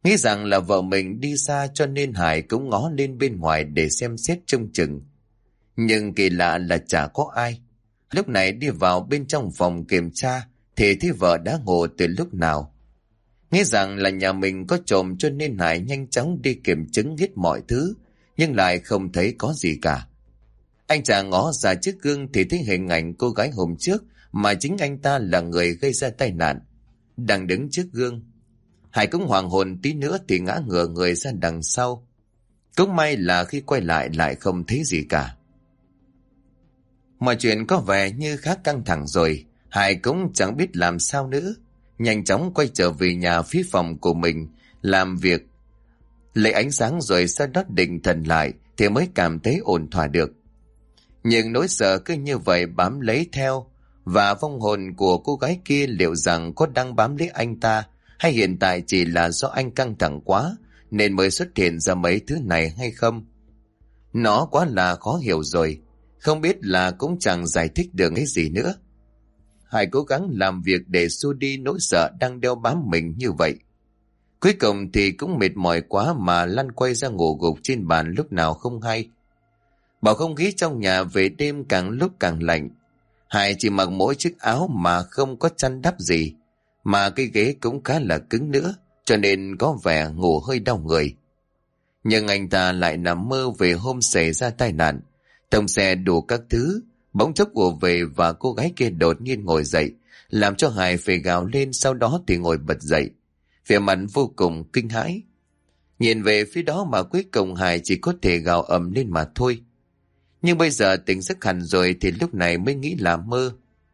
Nghĩ rằng là vợ mình đi xa cho nên Hải cũng ngó lên bên ngoài để xem xét trông chừng. Nhưng kỳ lạ là chả có ai. Lúc này đi vào bên trong phòng kiểm tra thì thấy vợ đã ngủ từ lúc nào. Nghĩ rằng là nhà mình có trộm cho nên Hải nhanh chóng đi kiểm chứng hết mọi thứ, nhưng lại không thấy có gì cả. Anh chàng ngó ra chiếc gương thì thấy hình ảnh cô gái hôm trước mà chính anh ta là người gây ra tai nạn, đang đứng trước gương. Hải cũng hoàng hồn tí nữa thì ngã ngửa người ra đằng sau. Cũng may là khi quay lại không thấy gì cả. Mọi chuyện có vẻ như khá căng thẳng rồi, Hải cũng chẳng biết làm sao nữa. Nhanh chóng quay trở về nhà phía phòng của mình, làm việc, lấy ánh sáng rồi sau đó định thần lại thì mới cảm thấy ổn thỏa được. Nhưng nỗi sợ cứ như vậy bám lấy theo, và vong hồn của cô gái kia liệu rằng có đang bám lấy anh ta, hay hiện tại chỉ là do anh căng thẳng quá nên mới xuất hiện ra mấy thứ này hay không? Nó quá là khó hiểu rồi, không biết là cũng chẳng giải thích được cái gì nữa. Hải cố gắng làm việc để xua đi nỗi sợ đang đeo bám mình như vậy. Cuối cùng thì cũng mệt mỏi quá mà lăn quay ra ngủ gục trên bàn lúc nào không hay. Bầu không khí trong nhà về đêm càng lúc càng lạnh. Hải chỉ mặc mỗi chiếc áo mà không có chăn đắp gì, mà cái ghế cũng khá là cứng nữa, cho nên có vẻ ngủ hơi đau người. Nhưng anh ta lại nằm mơ về hôm xảy ra tai nạn, tông xe đủ các thứ, bỗng chốc ùa về và cô gái kia đột nhiên ngồi dậy, làm cho Hải phải gào lên, sau đó thì ngồi bật dậy, vẻ mặt vô cùng kinh hãi. Nhìn về phía đó mà cuối cùng Hải chỉ có thể gào ầm lên mà thôi. Nhưng bây giờ tỉnh giấc hẳn rồi thì lúc này mới nghĩ là mơ.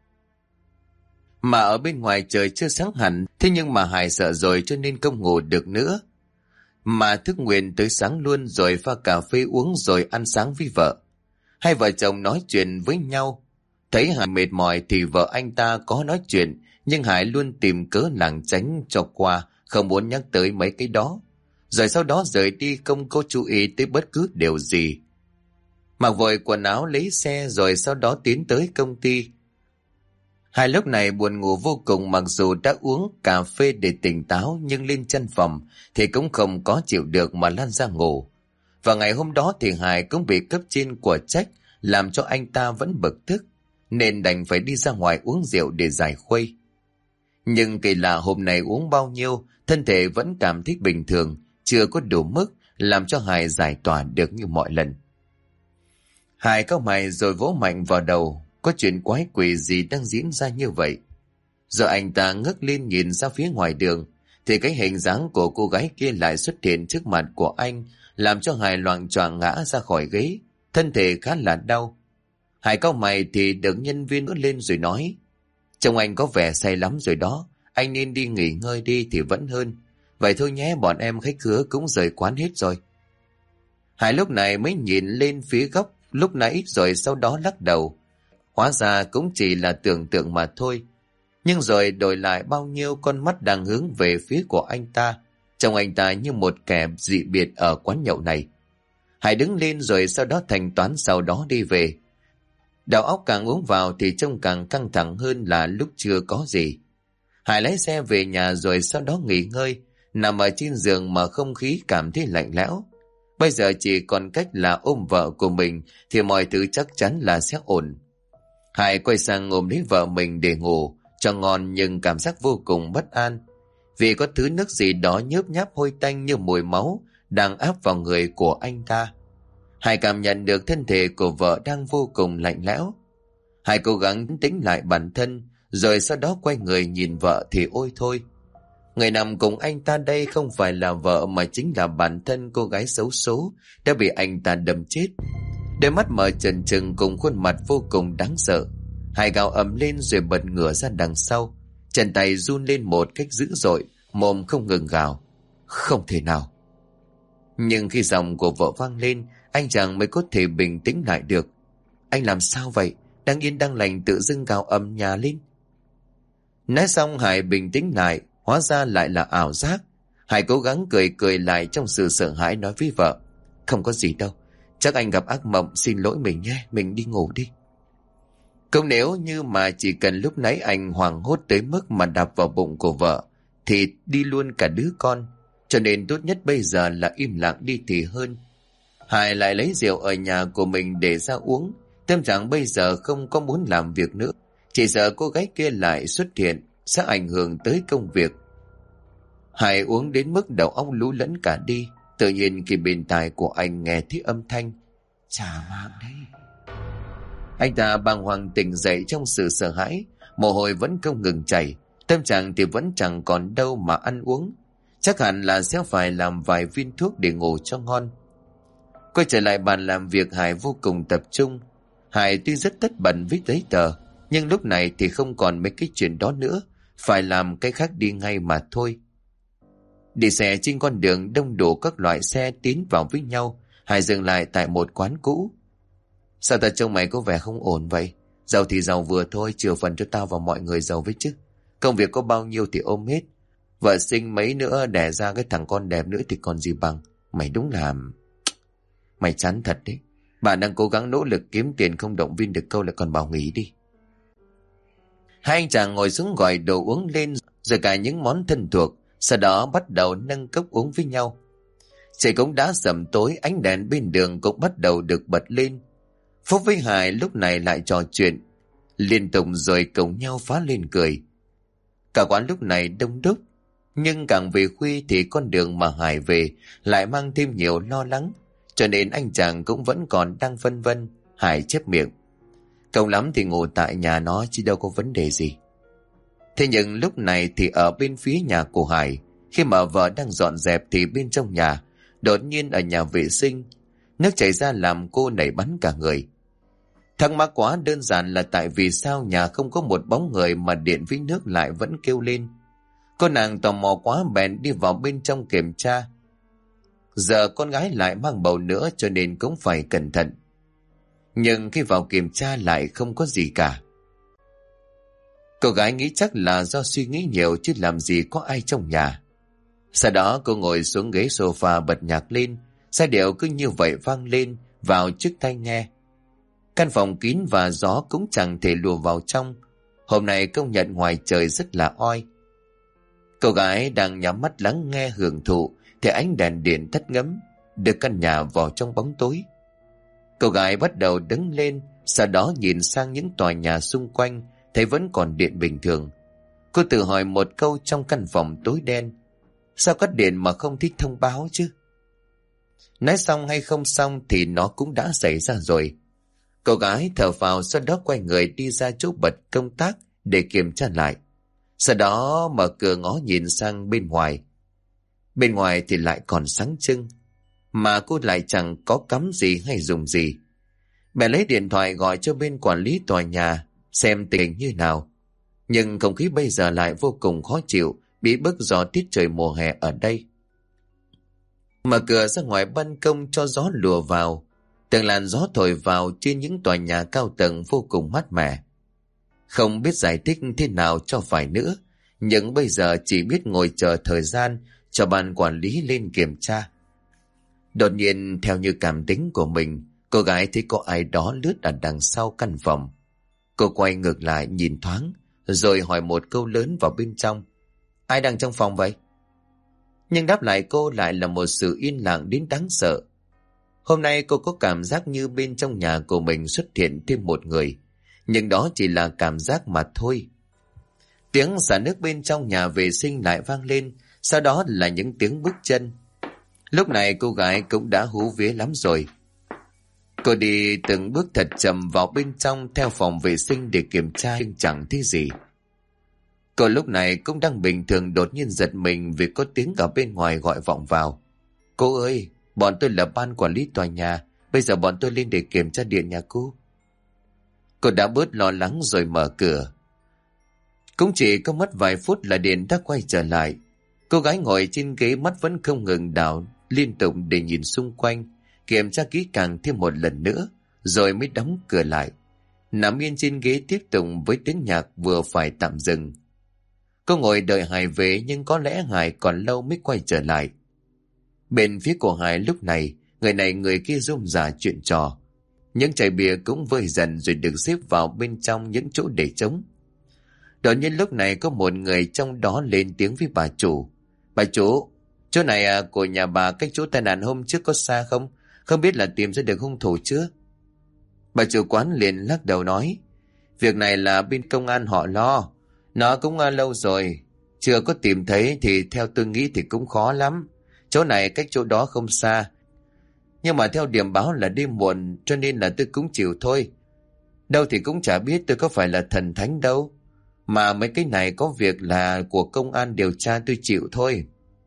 Mà ở bên ngoài trời chưa sáng hẳn, thế nhưng mà Hải sợ rồi cho nên không ngủ được nữa. Mà thức nguyện tới sáng luôn, rồi pha cà phê uống rồi ăn sáng với vợ. Hai vợ chồng nói chuyện với nhau. Thấy Hải mệt mỏi thì vợ anh ta có nói chuyện, nhưng Hải luôn tìm cớ lảng tránh cho qua, không muốn nhắc tới mấy cái đó. Rồi sau đó rời đi, không có chú ý tới bất cứ điều gì. Mặc vội quần áo lấy xe rồi sau đó tiến tới công ty. Hải lúc này buồn ngủ vô cùng, mặc dù đã uống cà phê để tỉnh táo nhưng lên chân phòng thì cũng không có chịu được mà lăn ra ngủ. Và ngày hôm đó thì Hải cũng bị cấp trên của trách, làm cho anh ta vẫn bực tức, nên đành phải đi ra ngoài uống rượu để giải khuây. Nhưng kỳ lạ hôm nay uống bao nhiêu, thân thể vẫn cảm thấy bình thường, chưa có đủ mức làm cho Hải giải tỏa được như mọi lần. Hải cau mày rồi vỗ mạnh vào đầu, có chuyện quái quỷ gì đang diễn ra như vậy. Rồi anh ta ngước lên nhìn ra phía ngoài đường, thì cái hình dáng của cô gái kia lại xuất hiện trước mặt của anh, làm cho Hải loạng choạng ngã ra khỏi ghế, thân thể khá là đau. Hải cau mày thì được nhân viên ướt lên rồi nói: "Trông anh có vẻ say lắm rồi đó, anh nên đi nghỉ ngơi đi thì vẫn hơn. Vậy thôi nhé, bọn em khách khứa cũng rời quán hết rồi." Hải lúc này mới nhìn lên phía góc lúc nãy rồi sau đó lắc đầu. Hóa ra cũng chỉ là tưởng tượng mà thôi. Nhưng rồi đổi lại bao nhiêu con mắt đang hướng về phía của anh ta, trông anh ta như một kẻ dị biệt ở quán nhậu này. Hải đứng lên rồi sau đó thanh toán, sau đó đi về. Đầu óc càng uống vào thì trông càng căng thẳng hơn là lúc chưa có gì. Hải lái xe về nhà rồi sau đó nghỉ ngơi, nằm ở trên giường mà không khí cảm thấy lạnh lẽo. Bây giờ chỉ còn cách là ôm vợ của mình thì mọi thứ chắc chắn là sẽ ổn. Hải quay sang ôm lấy vợ mình để ngủ cho ngon, nhưng cảm giác vô cùng bất an, vì có thứ nước gì đó nhớp nháp hôi tanh như mùi máu đang áp vào người của anh ta. Hải cảm nhận được thân thể của vợ đang vô cùng lạnh lẽo. Hải cố gắng tĩnh lại bản thân, rồi sau đó quay người nhìn vợ thì ôi thôi. Người nằm cùng anh ta đây không phải là vợ mà chính là bản thân cô gái xấu số đã bị anh ta đâm chết. Đôi mắt mở trần trừng cùng khuôn mặt vô cùng đáng sợ. Hải gào ầm lên rồi bật ngửa ra đằng sau, chân tay run lên một cách dữ dội, mồm không ngừng gào: "Không thể nào!" Nhưng khi giọng của vợ vang lên, anh chàng mới có thể bình tĩnh lại được. "Anh làm sao vậy? Đang yên đang lành tự dưng gào ầm nhà lên." Nói xong Hải bình tĩnh lại, hóa ra lại là ảo giác. Hải cố gắng cười lại trong sự sợ hãi, nói với vợ: "Không có gì đâu, chắc anh gặp ác mộng, xin lỗi mình nhé, mình đi ngủ đi." Không, nếu như mà chỉ cần lúc nãy anh hoảng hốt tới mức mà đạp vào bụng của vợ thì đi luôn cả đứa con. cho nên tốt nhất bây giờ là im lặng đi thì hơn. Hải lại lấy rượu ở nhà của mình để ra uống. Tâm trạng bây giờ không có muốn làm việc nữa, chỉ sợ cô gái kia lại xuất hiện sẽ ảnh hưởng tới công việc. Hải uống đến mức đầu óc lú lẫn cả đi. Tự nhiên khi bên tai của anh nghe thấy âm thanh trả mạng đấy. Anh ta bàng hoàng tỉnh dậy trong sự sợ hãi, mồ hôi vẫn không ngừng chảy, tâm trạng thì vẫn chẳng còn đâu mà ăn uống. Chắc hẳn là sẽ phải làm vài viên thuốc để ngủ cho ngon. Quay trở lại bàn làm việc, Hải vô cùng tập trung. Hải tuy rất tất bật với giấy tờ, nhưng lúc này thì không còn mấy cái chuyện đó nữa, phải làm cái khác đi ngay mà thôi. Đi xe trên con đường đông đủ các loại xe tiến vào với nhau, Hải dừng lại tại một quán cũ. Sao ta trông mày có vẻ không ổn vậy? Giàu thì giàu vừa thôi, chừa phần cho tao và mọi người giàu với chứ. Công việc có bao nhiêu thì ôm hết. Vợ sinh mấy nữa đẻ ra cái thằng con đẹp nữa thì còn gì bằng. Mày đúng là... Mày chán thật đấy. Bạn đang cố gắng nỗ lực kiếm tiền không động viên được câu lại còn bảo nghỉ đi. Hai anh chàng ngồi xuống gọi đồ uống lên, rồi cả những món thân thuộc, sau đó bắt đầu nâng cốc uống với nhau. Trời cũng đã sẩm tối, ánh đèn bên đường cũng bắt đầu được bật lên. Phúc với Hải lúc này lại trò chuyện liên tục rồi cùng nhau phá lên cười. Cả quán lúc này đông đúc, nhưng càng về khuya thì con đường mà Hải về lại mang thêm nhiều lo lắng, cho nên anh chàng cũng vẫn còn đang phân vân. Hải chép miệng: Cộng lắm thì ngủ tại nhà nó chứ đâu có vấn đề gì. Thế nhưng lúc này thì ở bên phía nhà của Hải, khi mà vợ đang dọn dẹp thì bên trong nhà, đột nhiên ở nhà vệ sinh, nước chảy ra làm cô nảy bắn cả người. Thắc mắc quá đơn giản là tại vì sao nhà không có một bóng người mà điện với nước lại vẫn kêu lên. Cô nàng tò mò quá bèn đi vào bên trong kiểm tra. Giờ con gái lại mang bầu nữa cho nên cũng phải cẩn thận. Nhưng khi vào kiểm tra lại không có gì cả. Cô gái nghĩ chắc là do suy nghĩ nhiều chứ làm gì có ai trong nhà. Sau đó cô ngồi xuống ghế sofa bật nhạc lên, giai điệu cứ như vậy vang lên vào chiếc tai nghe. Căn phòng kín và gió cũng chẳng thể lùa vào trong. Hôm nay công nhận ngoài trời rất là oi. Cô gái đang nhắm mắt lắng nghe hưởng thụ thì ánh đèn điện tắt ngấm, đưa căn nhà vào trong bóng tối. Cô gái bắt đầu đứng lên, sau đó nhìn sang những tòa nhà xung quanh, thấy vẫn còn điện bình thường. Cô tự hỏi một câu trong căn phòng tối đen: sao cắt điện mà không thích thông báo chứ? Nói xong hay không xong thì nó cũng đã xảy ra rồi. Cô gái thở phào, sau đó quay người đi ra chỗ bật công tác để kiểm tra lại. Sau đó mở cửa ngó nhìn sang bên ngoài. Bên ngoài thì lại còn sáng trưng, mà cô lại chẳng có cắm gì hay dùng gì. Mẹ lấy điện thoại gọi cho bên quản lý tòa nhà xem tình hình như nào. Nhưng không khí bây giờ lại vô cùng khó chịu, bị bức gió tiết trời mùa hè ở đây. Mở cửa ra ngoài ban công cho gió lùa vào. Từng làn gió thổi vào trên những tòa nhà cao tầng vô cùng mát mẻ. Không biết giải thích thế nào cho phải nữa, nhưng bây giờ chỉ biết ngồi chờ thời gian cho ban quản lý lên kiểm tra. Đột nhiên theo như cảm tính của mình, cô gái thấy có ai đó lướt ở đằng sau căn phòng. Cô quay ngược lại nhìn thoáng, rồi hỏi một câu lớn vào bên trong: ai đang trong phòng vậy? Nhưng đáp lại cô lại là một sự yên lặng đến đáng sợ. Hôm nay cô có cảm giác như bên trong nhà của mình xuất hiện thêm một người, nhưng đó chỉ là cảm giác mà thôi. Tiếng xả nước bên trong nhà vệ sinh lại vang lên, sau đó là những tiếng bước chân. Lúc này cô gái cũng đã hú vía lắm rồi. Cô đi từng bước thật chậm vào bên trong theo phòng vệ sinh để kiểm tra, nhưng chẳng thấy gì. Cô lúc này cũng đang bình thường, đột nhiên giật mình vì có tiếng ở bên ngoài gọi vọng vào: cô ơi, bọn tôi là ban quản lý tòa nhà, bây giờ bọn tôi lên để kiểm tra điện nhà cô. Cô đã bớt lo lắng rồi mở cửa. Cũng chỉ có mất vài phút là điện đã quay trở lại. Cô gái ngồi trên ghế, mắt vẫn không ngừng đảo liên tục để nhìn xung quanh, kiểm tra kỹ càng thêm một lần nữa, rồi mới đóng cửa lại. Nằm yên trên ghế tiếp tục với tiếng nhạc vừa phải tạm dừng. Cô ngồi đợi Hải về, nhưng có lẽ Hải còn lâu mới quay trở lại. Bên phía của Hải lúc này, người này người kia rôm rả chuyện trò. Những chai bia cũng vơi dần rồi được xếp vào bên trong những chỗ để trống. Đột nhiên lúc này có một người trong đó lên tiếng với bà chủ: bà chủ, Chỗ này của nhà bà cách chỗ tai nạn hôm trước có xa không? Không biết là tìm ra được hung thủ chưa? Bà chủ quán liền lắc đầu nói, việc này là bên công an họ lo. Nó cũng lâu rồi, chưa có tìm thấy thì theo tôi nghĩ thì cũng khó lắm. Chỗ này cách chỗ đó không xa. Nhưng mà theo điểm báo là đêm muộn, cho nên là tôi cũng chịu thôi. Đâu thì cũng chả biết tôi có phải là thần thánh đâu. Mà mấy cái này có việc là của công an điều tra, tôi chịu thôi.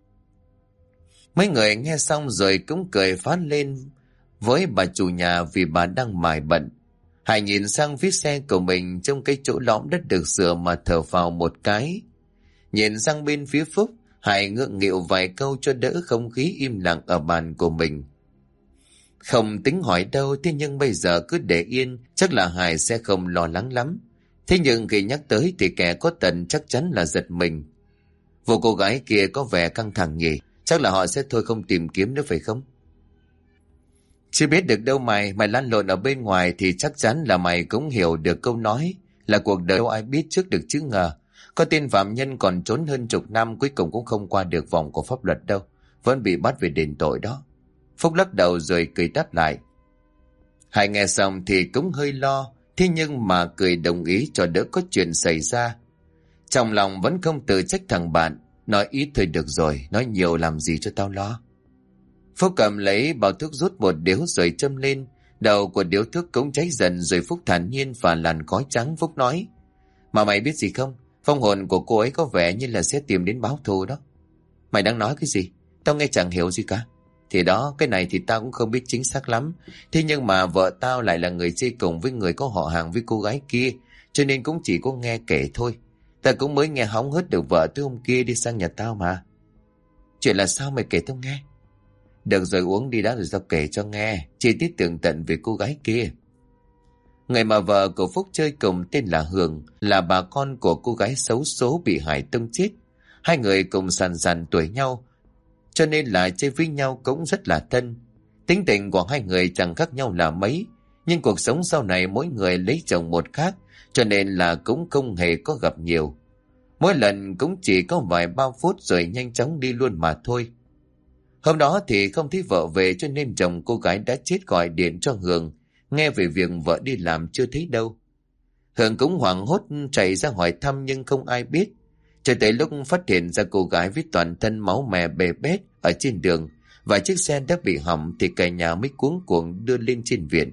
Mấy người nghe xong rồi cũng cười phá lên với bà chủ nhà vì bà đang mải bận. Hải nhìn sang phía xe của mình trong cái chỗ lõm đất được sửa mà thở phào một cái. Nhìn sang bên phía Phúc, Hải ngượng nghịu vài câu cho đỡ không khí im lặng ở bàn của mình. Không tính hỏi đâu, thế nhưng bây giờ cứ để yên, chắc là Hải sẽ không lo lắng lắm. Thế nhưng khi nhắc tới thì kẻ có tận chắc chắn là giật mình. Vụ cô gái kia có vẻ căng thẳng nhỉ, chắc là họ sẽ thôi không tìm kiếm nữa phải không? Chưa biết được đâu mày lăn lộn ở bên ngoài thì chắc chắn là mày cũng hiểu được câu nói là cuộc đời đâu ai biết trước được chứ ngờ. Có tên phạm nhân còn trốn hơn chục năm cuối cùng cũng không qua được vòng của pháp luật đâu, vẫn bị bắt về đền tội đó. Phúc lắc đầu rồi cười đáp lại. Hải nghe xong thì cũng hơi lo, thế nhưng mà cười đồng ý cho đỡ có chuyện xảy ra. Trong lòng vẫn không tự trách thằng bạn, nói ít thôi được rồi, nói nhiều làm gì cho tao lo. Phúc cầm lấy bao thuốc rút một điếu rồi châm lên, đầu của điếu thuốc cũng cháy dần rồi Phúc thản nhiên và làn khói trắng. Phúc nói, mà mày biết gì không, vong hồn của cô ấy có vẻ như là sẽ tìm đến báo thù đó. Mày đang nói cái gì? Tao nghe chẳng hiểu gì cả. Thì đó, cái này thì tao cũng không biết chính xác lắm. Thế nhưng mà vợ tao lại là người chơi cùng với người có họ hàng với cô gái kia, cho nên cũng chỉ có nghe kể thôi. Tao cũng mới nghe hóng hớt được vợ tôi hôm kia đi sang nhà tao mà. Chuyện là sao mày kể tao nghe? Được rồi, uống đi đã rồi tao kể cho nghe chi tiết tường tận về cô gái kia. Người mà vợ của Phúc chơi cùng tên là Hường, là bà con của cô gái xấu số bị Hải tông chết. Hai người cùng sàn sàn tuổi nhau, cho nên là chơi với nhau cũng rất là thân. Tính tình của hai người chẳng khác nhau là mấy, nhưng cuộc sống sau này mỗi người lấy chồng một khác, cho nên là cũng không hề có gặp nhiều. Mỗi lần cũng chỉ có vài ba phút rồi nhanh chóng đi luôn mà thôi. Hôm đó thì không thấy vợ về, cho nên chồng cô gái đã chết gọi điện cho Hường, nghe về việc vợ đi làm chưa thấy đâu. Hường cũng hoảng hốt chạy ra hỏi thăm nhưng không ai biết. Cho tới lúc phát hiện ra cô gái với toàn thân máu me bê bết ở trên đường và chiếc xe đã bị hỏng thì cả nhà mới cuống cuồng đưa lên trên viện.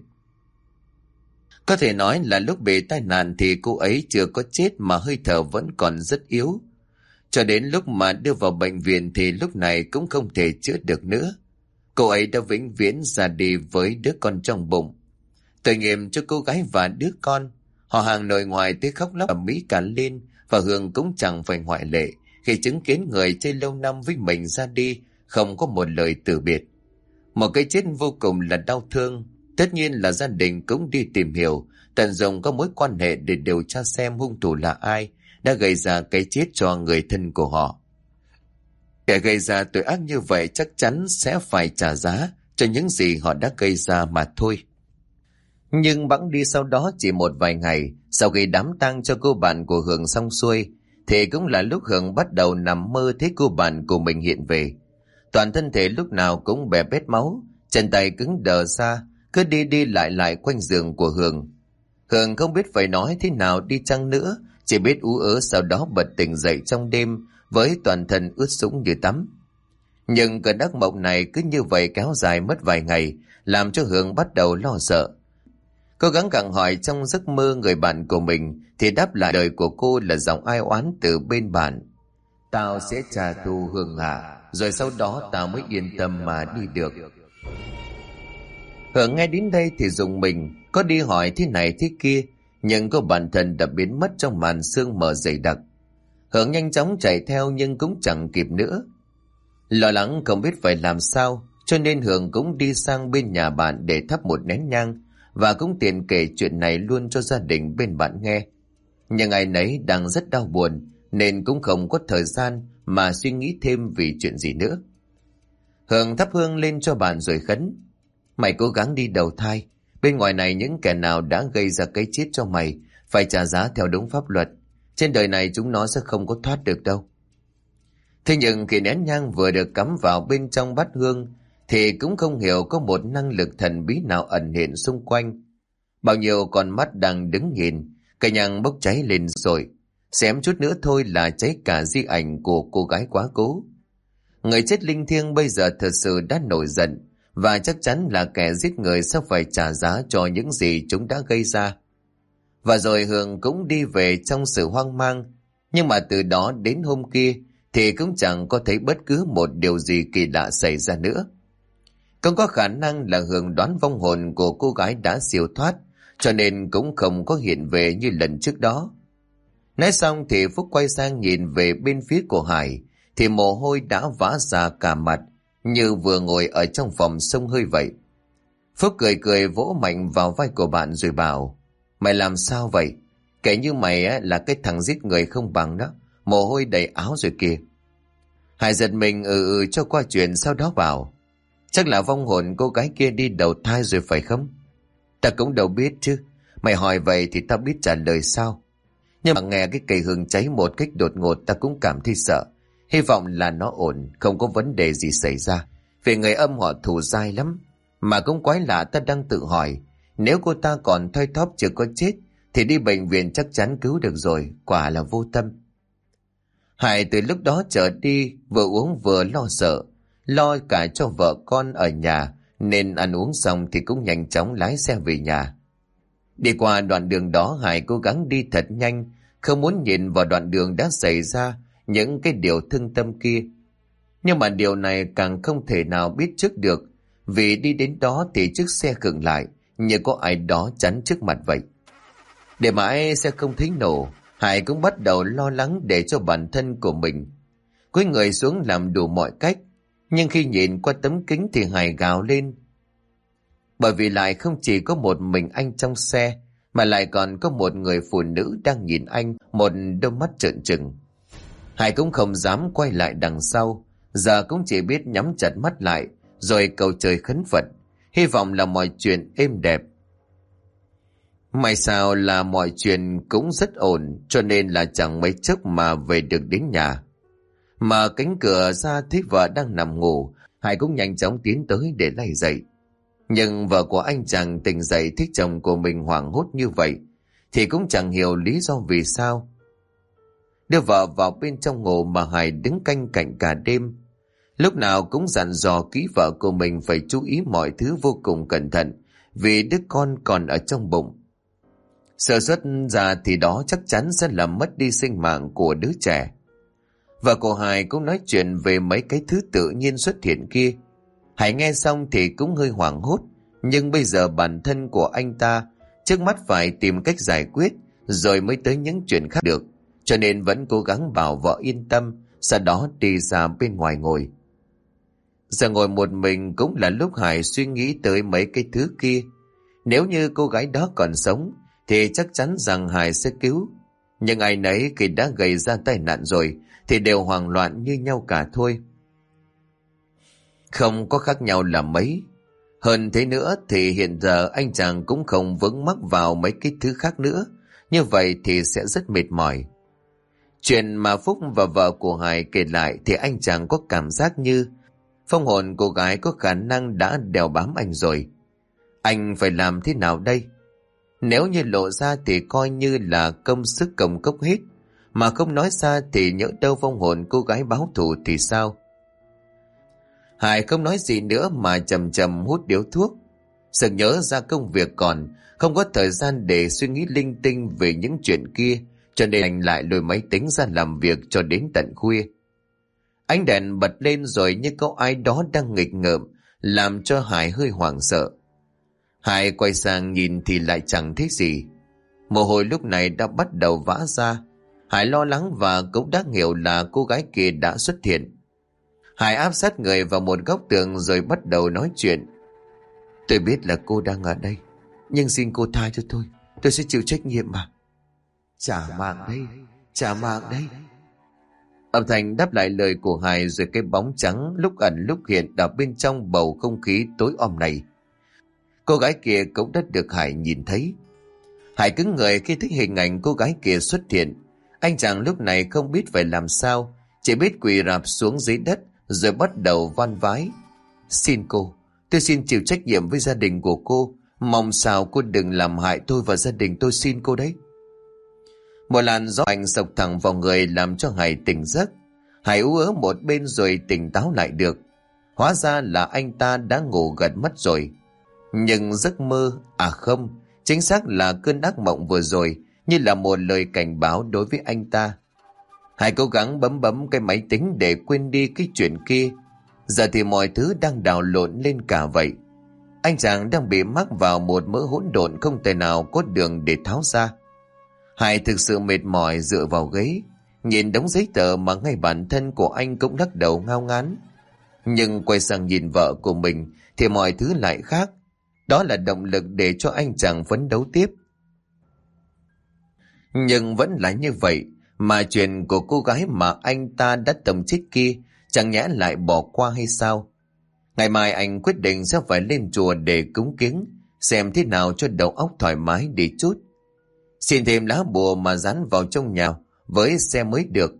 Có thể nói là lúc bị tai nạn thì cô ấy chưa có chết mà hơi thở vẫn còn rất yếu. Cho đến lúc mà đưa vào bệnh viện thì lúc này cũng không thể chữa được nữa. Cô ấy đã vĩnh viễn ra đi với đứa con trong bụng. Tội nghiệp cho cô gái và đứa con. Họ hàng nội ngoại tới khóc lóc ầm ĩ cả lên, và Hương cũng chẳng phải ngoại lệ khi chứng kiến người chơi lâu năm với mình ra đi, không có một lời từ biệt. Một cái chết vô cùng là đau thương. Tất nhiên là gia đình cũng đi tìm hiểu, tận dụng các mối quan hệ để điều tra xem hung thủ là ai đã gây ra cái chết cho người thân của họ. Kẻ gây ra tội ác như vậy chắc chắn sẽ phải trả giá cho những gì họ đã gây ra mà thôi. Nhưng bẵng đi sau đó chỉ một vài ngày, sau khi đám tang cho cô bạn của Hường xong xuôi, thì cũng là lúc Hường bắt đầu nằm mơ thấy cô bạn của mình hiện về. Toàn thân thể lúc nào cũng bè bết máu, chân tay cứng đờ ra, cứ đi đi lại lại quanh giường của Hường. Hường không biết phải nói thế nào đi chăng nữa, chỉ biết ú ớ sau đó bật tỉnh dậy trong đêm với toàn thân ướt sũng như tắm. Nhưng cơn ác mộng này cứ như vậy kéo dài mất vài ngày, làm cho Hường bắt đầu lo sợ. Cố gắng gặng hỏi trong giấc mơ người bạn của mình thì đáp lại đời của cô là giọng ai oán từ bên bạn. Tao sẽ trả thù Hường à, rồi sau đó tao mới yên tâm mà đi được. Hường nghe đến đây thì rùng mình, có đi hỏi thế này thế kia, nhưng cô bản thân đã biến mất trong màn sương mờ dày đặc. Hường nhanh chóng chạy theo nhưng cũng chẳng kịp nữa. Lo lắng không biết phải làm sao, cho nên Hường cũng đi sang bên nhà bạn để thắp một nén nhang, và cũng tiện kể chuyện này luôn cho gia đình bên bạn nghe. Nhưng ai nấy đang rất đau buồn, nên cũng không có thời gian mà suy nghĩ thêm vì chuyện gì nữa. Hường thắp hương lên cho bạn rồi khấn. Mày cố gắng đi đầu thai, bên ngoài này những kẻ nào đã gây ra cái chết cho mày phải trả giá theo đúng pháp luật. Trên đời này chúng nó sẽ không có thoát được đâu. Thế nhưng khi nén nhang vừa được cắm vào bên trong bát hương thì cũng không hiểu có một năng lực thần bí nào ẩn hiện xung quanh. Bao nhiêu con mắt đang đứng nhìn, cây nhang bốc cháy lên rồi, xém chút nữa thôi là cháy cả di ảnh của cô gái quá cố. Người chết linh thiêng bây giờ thật sự đã nổi giận, và chắc chắn là kẻ giết người sẽ phải trả giá cho những gì chúng đã gây ra. Và rồi Hường cũng đi về trong sự hoang mang, nhưng mà từ đó đến hôm kia thì cũng chẳng có thấy bất cứ một điều gì kỳ lạ xảy ra nữa. Không có khả năng là Hường đoán vong hồn của cô gái đã siêu thoát, cho nên cũng không có hiện về như lần trước đó. Nói xong thì Phúc quay sang nhìn về bên phía của Hải, thì mồ hôi đã vã ra cả mặt, như vừa ngồi ở trong phòng xông hơi vậy. Phúc cười cười vỗ mạnh vào vai của bạn rồi bảo: Mày làm sao vậy? Kể như mày á, là cái thằng giết người không bằng đó, mồ hôi đầy áo rồi kìa. Hải giật mình cho qua chuyện, sau đó bảo: Chắc là vong hồn cô gái kia đi đầu thai rồi phải không? Ta cũng đâu biết chứ, mày hỏi vậy thì ta biết trả lời sao? Nhưng mà nghe cái cây hương cháy một cách đột ngột ta cũng cảm thấy sợ. Hy vọng là nó ổn, không có vấn đề gì xảy ra. Vì người âm họ thù dai lắm. Mà cũng quái lạ, ta đang tự hỏi, nếu cô ta còn thoi thóp chưa có chết thì đi bệnh viện chắc chắn cứu được rồi, quả là vô tâm. Hải từ lúc đó trở đi vừa uống vừa lo sợ, lo cả cho vợ con ở nhà, nên ăn uống xong thì cũng nhanh chóng lái xe về nhà. Đi qua đoạn đường đó, Hải cố gắng đi thật nhanh, không muốn nhìn vào đoạn đường đã xảy ra những cái điều thương tâm kia. Nhưng mà điều này càng không thể nào biết trước được, vì đi đến đó thì chiếc xe khựng lại, như có ai đó chắn trước mặt vậy. Để mãi xe không thấy nổ, Hải cũng bắt đầu lo lắng để cho bản thân của mình. Cúi người xuống làm đủ mọi cách, nhưng khi nhìn qua tấm kính thì Hải gào lên. Bởi vì lại không chỉ có một mình anh trong xe, mà lại còn có một người phụ nữ đang nhìn anh một đôi mắt trợn trừng. Hải cũng không dám quay lại đằng sau, giờ cũng chỉ biết nhắm chặt mắt lại, rồi cầu trời khấn Phật, hy vọng là mọi chuyện êm đẹp. May sao là mọi chuyện cũng rất ổn, cho nên là chẳng mấy chốc mà về được đến nhà. Mở cánh cửa ra thấy vợ đang nằm ngủ, Hải cũng nhanh chóng tiến tới để lay dậy. Nhưng vợ của anh chàng tỉnh dậy thấy chồng của mình hoảng hốt như vậy, thì cũng chẳng hiểu lý do vì sao. Đưa vợ vào bên trong ngủ mà Hải đứng canh cạnh cả đêm. Lúc nào cũng dặn dò kỹ vợ của mình phải chú ý mọi thứ vô cùng cẩn thận, vì đứa con còn ở trong bụng. Sợ xuất ra thì đó chắc chắn sẽ làm mất đi sinh mạng của đứa trẻ. Vợ của Hải cũng nói chuyện về mấy cái thứ tự nhiên xuất hiện kia. Hải nghe xong thì cũng hơi hoảng hốt, nhưng bây giờ bản thân của anh ta trước mắt phải tìm cách giải quyết rồi mới tới những chuyện khác được, cho nên vẫn cố gắng bảo vợ yên tâm, sau đó đi ra bên ngoài ngồi. Giờ ngồi một mình cũng là lúc Hải suy nghĩ tới mấy cái thứ kia. Nếu như cô gái đó còn sống thì chắc chắn rằng Hải sẽ cứu, nhưng ai nấy khi đã gây ra tai nạn rồi thì đều hoảng loạn như nhau cả thôi. Không có khác nhau là mấy. Hơn thế nữa thì hiện giờ anh chàng cũng không vướng mắc vào mấy cái thứ khác nữa, như vậy thì sẽ rất mệt mỏi. Chuyện mà Phúc và vợ của Hải kể lại thì anh chàng có cảm giác như phong hồn cô gái có khả năng đã đeo bám anh rồi. Anh phải làm thế nào đây? Nếu như lộ ra thì coi như là công sức công cốc hết, mà không nói ra thì nhỡ đâu phong hồn cô gái báo thù thì sao? Hải không nói gì nữa mà chầm chầm hút điếu thuốc. Sực nhớ ra công việc còn, không có thời gian để suy nghĩ linh tinh về những chuyện kia, cho nên anh lại lôi máy tính ra làm việc cho đến tận khuya. Ánh đèn bật lên rồi như có ai đó đang nghịch ngợm, làm cho Hải hơi hoảng sợ. Hải quay sang nhìn thì lại chẳng thấy gì. Mồ hôi lúc này đã bắt đầu vã ra. Hải lo lắng và cũng đã hiểu là cô gái kia đã xuất hiện. Hải áp sát người vào một góc tường rồi bắt đầu nói chuyện. Tôi biết là cô đang ở đây, nhưng xin cô tha cho tôi sẽ chịu trách nhiệm mà. Trả mạng đây, trả mạng đây. Âm thanh đáp lại lời của Hải, rồi cái bóng trắng lúc ẩn lúc hiện ở bên trong bầu không khí tối om này. Cô gái kia cũng đã được Hải nhìn thấy. Hải cứng người khi thấy hình ảnh cô gái kia xuất hiện. Anh chàng lúc này không biết phải làm sao, Chỉ biết quỳ rạp xuống dưới đất rồi bắt đầu van vái. Xin cô, tôi xin chịu trách nhiệm với gia đình của cô. Mong sao cô đừng làm hại tôi và gia đình tôi, xin cô đấy. Một làn gió mạnh sộc thẳng vào người làm cho Hải tỉnh giấc. Hải ú ớ một bên rồi tỉnh táo lại được. Hóa ra là anh ta đã ngủ gật mất rồi. Nhưng giấc mơ, không, chính xác là cơn ác mộng vừa rồi, như là một lời cảnh báo đối với anh ta. Hải cố gắng bấm cái máy tính để quên đi cái chuyện kia. Giờ thì mọi thứ đang đảo lộn lên cả vậy. Anh chàng đang bị mắc vào một mớ hỗn độn không thể nào có đường để tháo ra. Hải thực sự mệt mỏi dựa vào ghế, nhìn đống giấy tờ mà ngay bản thân của anh cũng lắc đầu ngao ngán. Nhưng quay sang nhìn vợ của mình thì mọi thứ lại khác. Đó là động lực để cho anh chàng phấn đấu tiếp. Nhưng vẫn là như vậy, mà chuyện của cô gái mà anh ta đã tầm chết kia chẳng nhẽ lại bỏ qua hay sao? Ngày mai anh quyết định sẽ phải lên chùa để cúng kiến, xem thế nào cho đầu óc thoải mái đi chút. Xin thêm lá bùa mà dán vào trong nhà với xe mới được.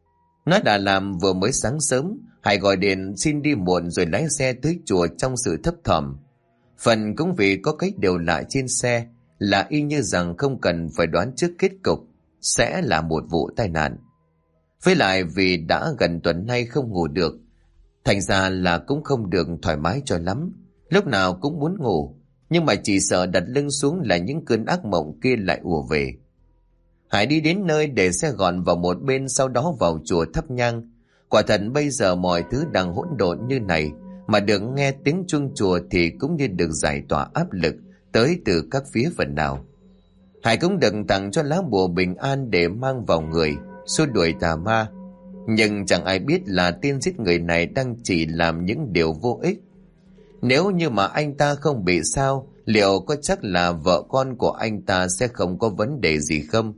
Nó đã làm vừa mới sáng sớm, Hải gọi điện xin đi muộn rồi lái xe tới chùa trong sự thấp thỏm. Phần cũng vì có cái điều lạ trên xe là y như rằng không cần phải đoán trước kết cục sẽ là một vụ tai nạn. Với lại vì đã gần tuần nay không ngủ được, thành ra là cũng không được thoải mái cho lắm. Lúc nào cũng muốn ngủ, nhưng mà chỉ sợ đặt lưng xuống là những cơn ác mộng kia lại ùa về. Hải đi đến nơi để xe gọn vào một bên, sau đó vào chùa thắp nhang. Quả thật bây giờ mọi thứ đang hỗn độn như này, mà được nghe tiếng chuông chùa thì cũng như được giải tỏa áp lực tới từ các phía phần nào. Hải cũng được tặng cho lá bùa bình an để mang vào người, xua đuổi tà ma. Nhưng chẳng ai biết là tên giết người này đang chỉ làm những điều vô ích. Nếu như mà anh ta không bị sao, liệu có chắc là vợ con của anh ta sẽ không có vấn đề gì không?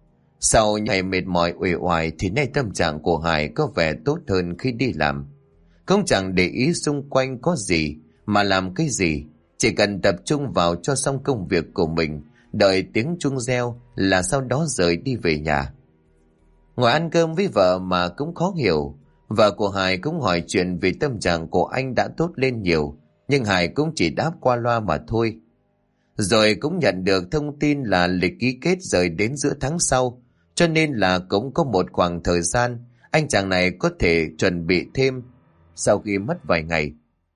Sau ngày mệt mỏi uể oải thì nay tâm trạng của Hải có vẻ tốt hơn khi đi làm. Không chẳng để ý xung quanh có gì mà làm cái gì, chỉ cần tập trung vào cho xong công việc của mình, đợi tiếng chuông reo là sau đó rời đi về nhà. Ngồi ăn cơm với vợ mà cũng khó hiểu. Vợ của Hải cũng hỏi chuyện vì tâm trạng của anh đã tốt lên nhiều, nhưng Hải cũng chỉ đáp qua loa mà thôi. Rồi cũng nhận được thông tin là lịch ký kết rời đến giữa tháng sau, cho nên là cũng có một khoảng thời gian anh chàng này có thể chuẩn bị thêm sau khi mất vài ngày.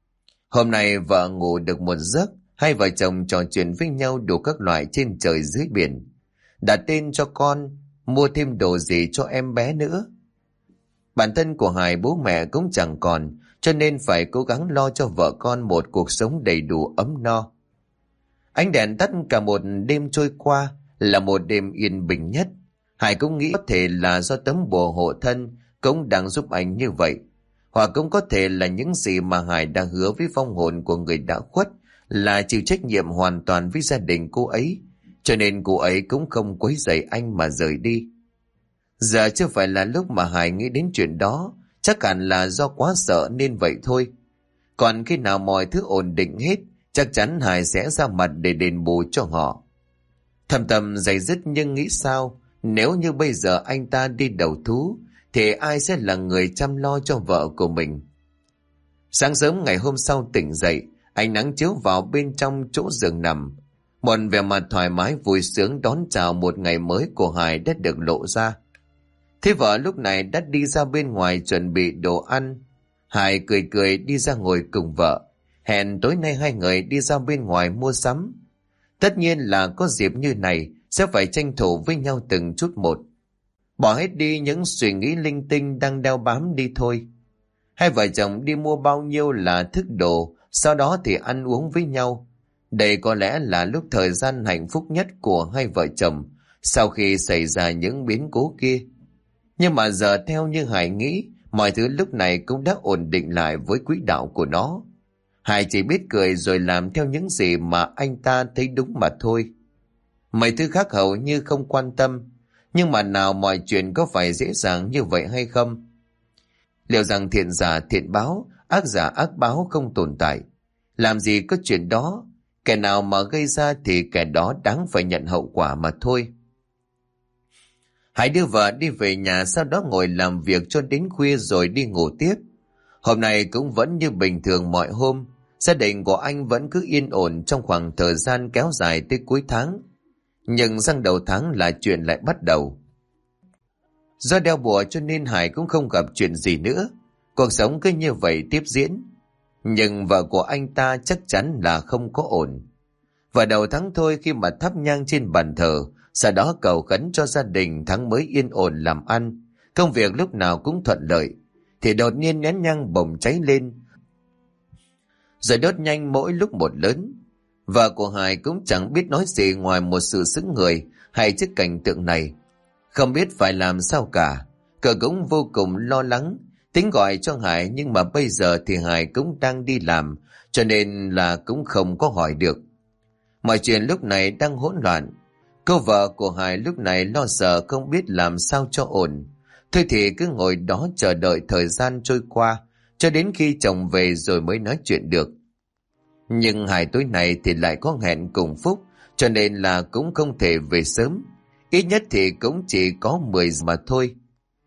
Hôm nay vợ ngủ được một giấc, hai vợ chồng trò chuyện với nhau đủ các loại trên trời dưới biển, đặt tên cho con, mua thêm đồ gì cho em bé nữa. Bản thân của Hải bố mẹ cũng chẳng còn, cho nên phải cố gắng lo cho vợ con một cuộc sống đầy đủ ấm no. Ánh đèn tắt cả một đêm trôi qua là một đêm yên bình nhất. Hải cũng nghĩ có thể là do tấm bùa hộ thân cũng đang giúp anh như vậy, hoặc cũng có thể là những gì mà Hải đã hứa với vong hồn của người đã khuất là chịu trách nhiệm hoàn toàn với gia đình cô ấy, cho nên cô ấy cũng không quấy rầy anh mà rời đi. Giờ chưa phải là lúc mà Hải nghĩ đến chuyện đó, chắc hẳn là do quá sợ nên vậy thôi. Còn khi nào mọi thứ ổn định hết, chắc chắn Hải sẽ ra mặt để đền bù cho họ. Thầm thầm day dứt nhưng nghĩ sao, nếu như bây giờ anh ta đi đầu thú, thì ai sẽ là người chăm lo cho vợ của mình? Sáng sớm ngày hôm sau tỉnh dậy, ánh nắng chiếu vào bên trong chỗ giường nằm. Một vẻ mặt thoải mái vui sướng đón chào một ngày mới của Hải đã được lộ ra. Thế vợ lúc này đã đi ra bên ngoài chuẩn bị đồ ăn. Hải cười cười đi ra ngồi cùng vợ, hẹn tối nay hai người đi ra bên ngoài mua sắm. Tất nhiên là có dịp như này sẽ phải tranh thủ với nhau từng chút một, bỏ hết đi những suy nghĩ linh tinh đang đeo bám đi thôi. Hai vợ chồng đi mua bao nhiêu là thức đồ, sau đó thì ăn uống với nhau. Đây có lẽ là lúc thời gian hạnh phúc nhất của hai vợ chồng sau khi xảy ra những biến cố kia. Nhưng mà giờ theo như Hải nghĩ, mọi thứ lúc này cũng đã ổn định lại với quỹ đạo của nó. Hải chỉ biết cười rồi làm theo những gì mà anh ta thấy đúng mà thôi. Mấy thứ khác hầu như không quan tâm, nhưng mà nào mọi chuyện có phải dễ dàng như vậy hay không? Liệu rằng thiện giả thiện báo, ác giả ác báo không tồn tại? Làm gì có chuyện đó, kẻ nào mà gây ra thì kẻ đó đáng phải nhận hậu quả mà thôi. Hải đưa vợ đi về nhà, sau đó ngồi làm việc cho đến khuya rồi đi ngủ tiếp. Hôm nay cũng vẫn như bình thường mọi hôm, gia đình của anh vẫn cứ yên ổn trong khoảng thời gian kéo dài tới cuối tháng. Nhưng sang đầu tháng là chuyện lại bắt đầu. Do đeo bùa cho nên Hải cũng không gặp chuyện gì nữa. Cuộc sống cứ như vậy tiếp diễn. Nhưng vợ của anh ta chắc chắn là không có ổn. Vào đầu tháng thôi, khi mà thắp nhang trên bàn thờ, sau đó cầu khấn cho gia đình tháng mới yên ổn làm ăn, công việc lúc nào cũng thuận lợi, thì đột nhiên nén nhang bùng cháy lên, rồi đốt nhanh mỗi lúc một lớn. Vợ của Hải cũng chẳng biết nói gì ngoài một sự sững người hay trước cảnh tượng này, không biết phải làm sao cả. Cậu cũng vô cùng lo lắng, tính gọi cho Hải, nhưng mà bây giờ thì Hải cũng đang đi làm, cho nên là cũng không có hỏi được. Mọi chuyện lúc này đang hỗn loạn. Cô vợ của Hải lúc này lo sợ không biết làm sao cho ổn. Thôi thì cứ ngồi đó chờ đợi thời gian trôi qua, cho đến khi chồng về rồi mới nói chuyện được. Nhưng Hải tối nay thì lại có hẹn cùng Phúc, cho nên là cũng không thể về sớm. Ít nhất thì cũng chỉ có 10 giờ mà thôi.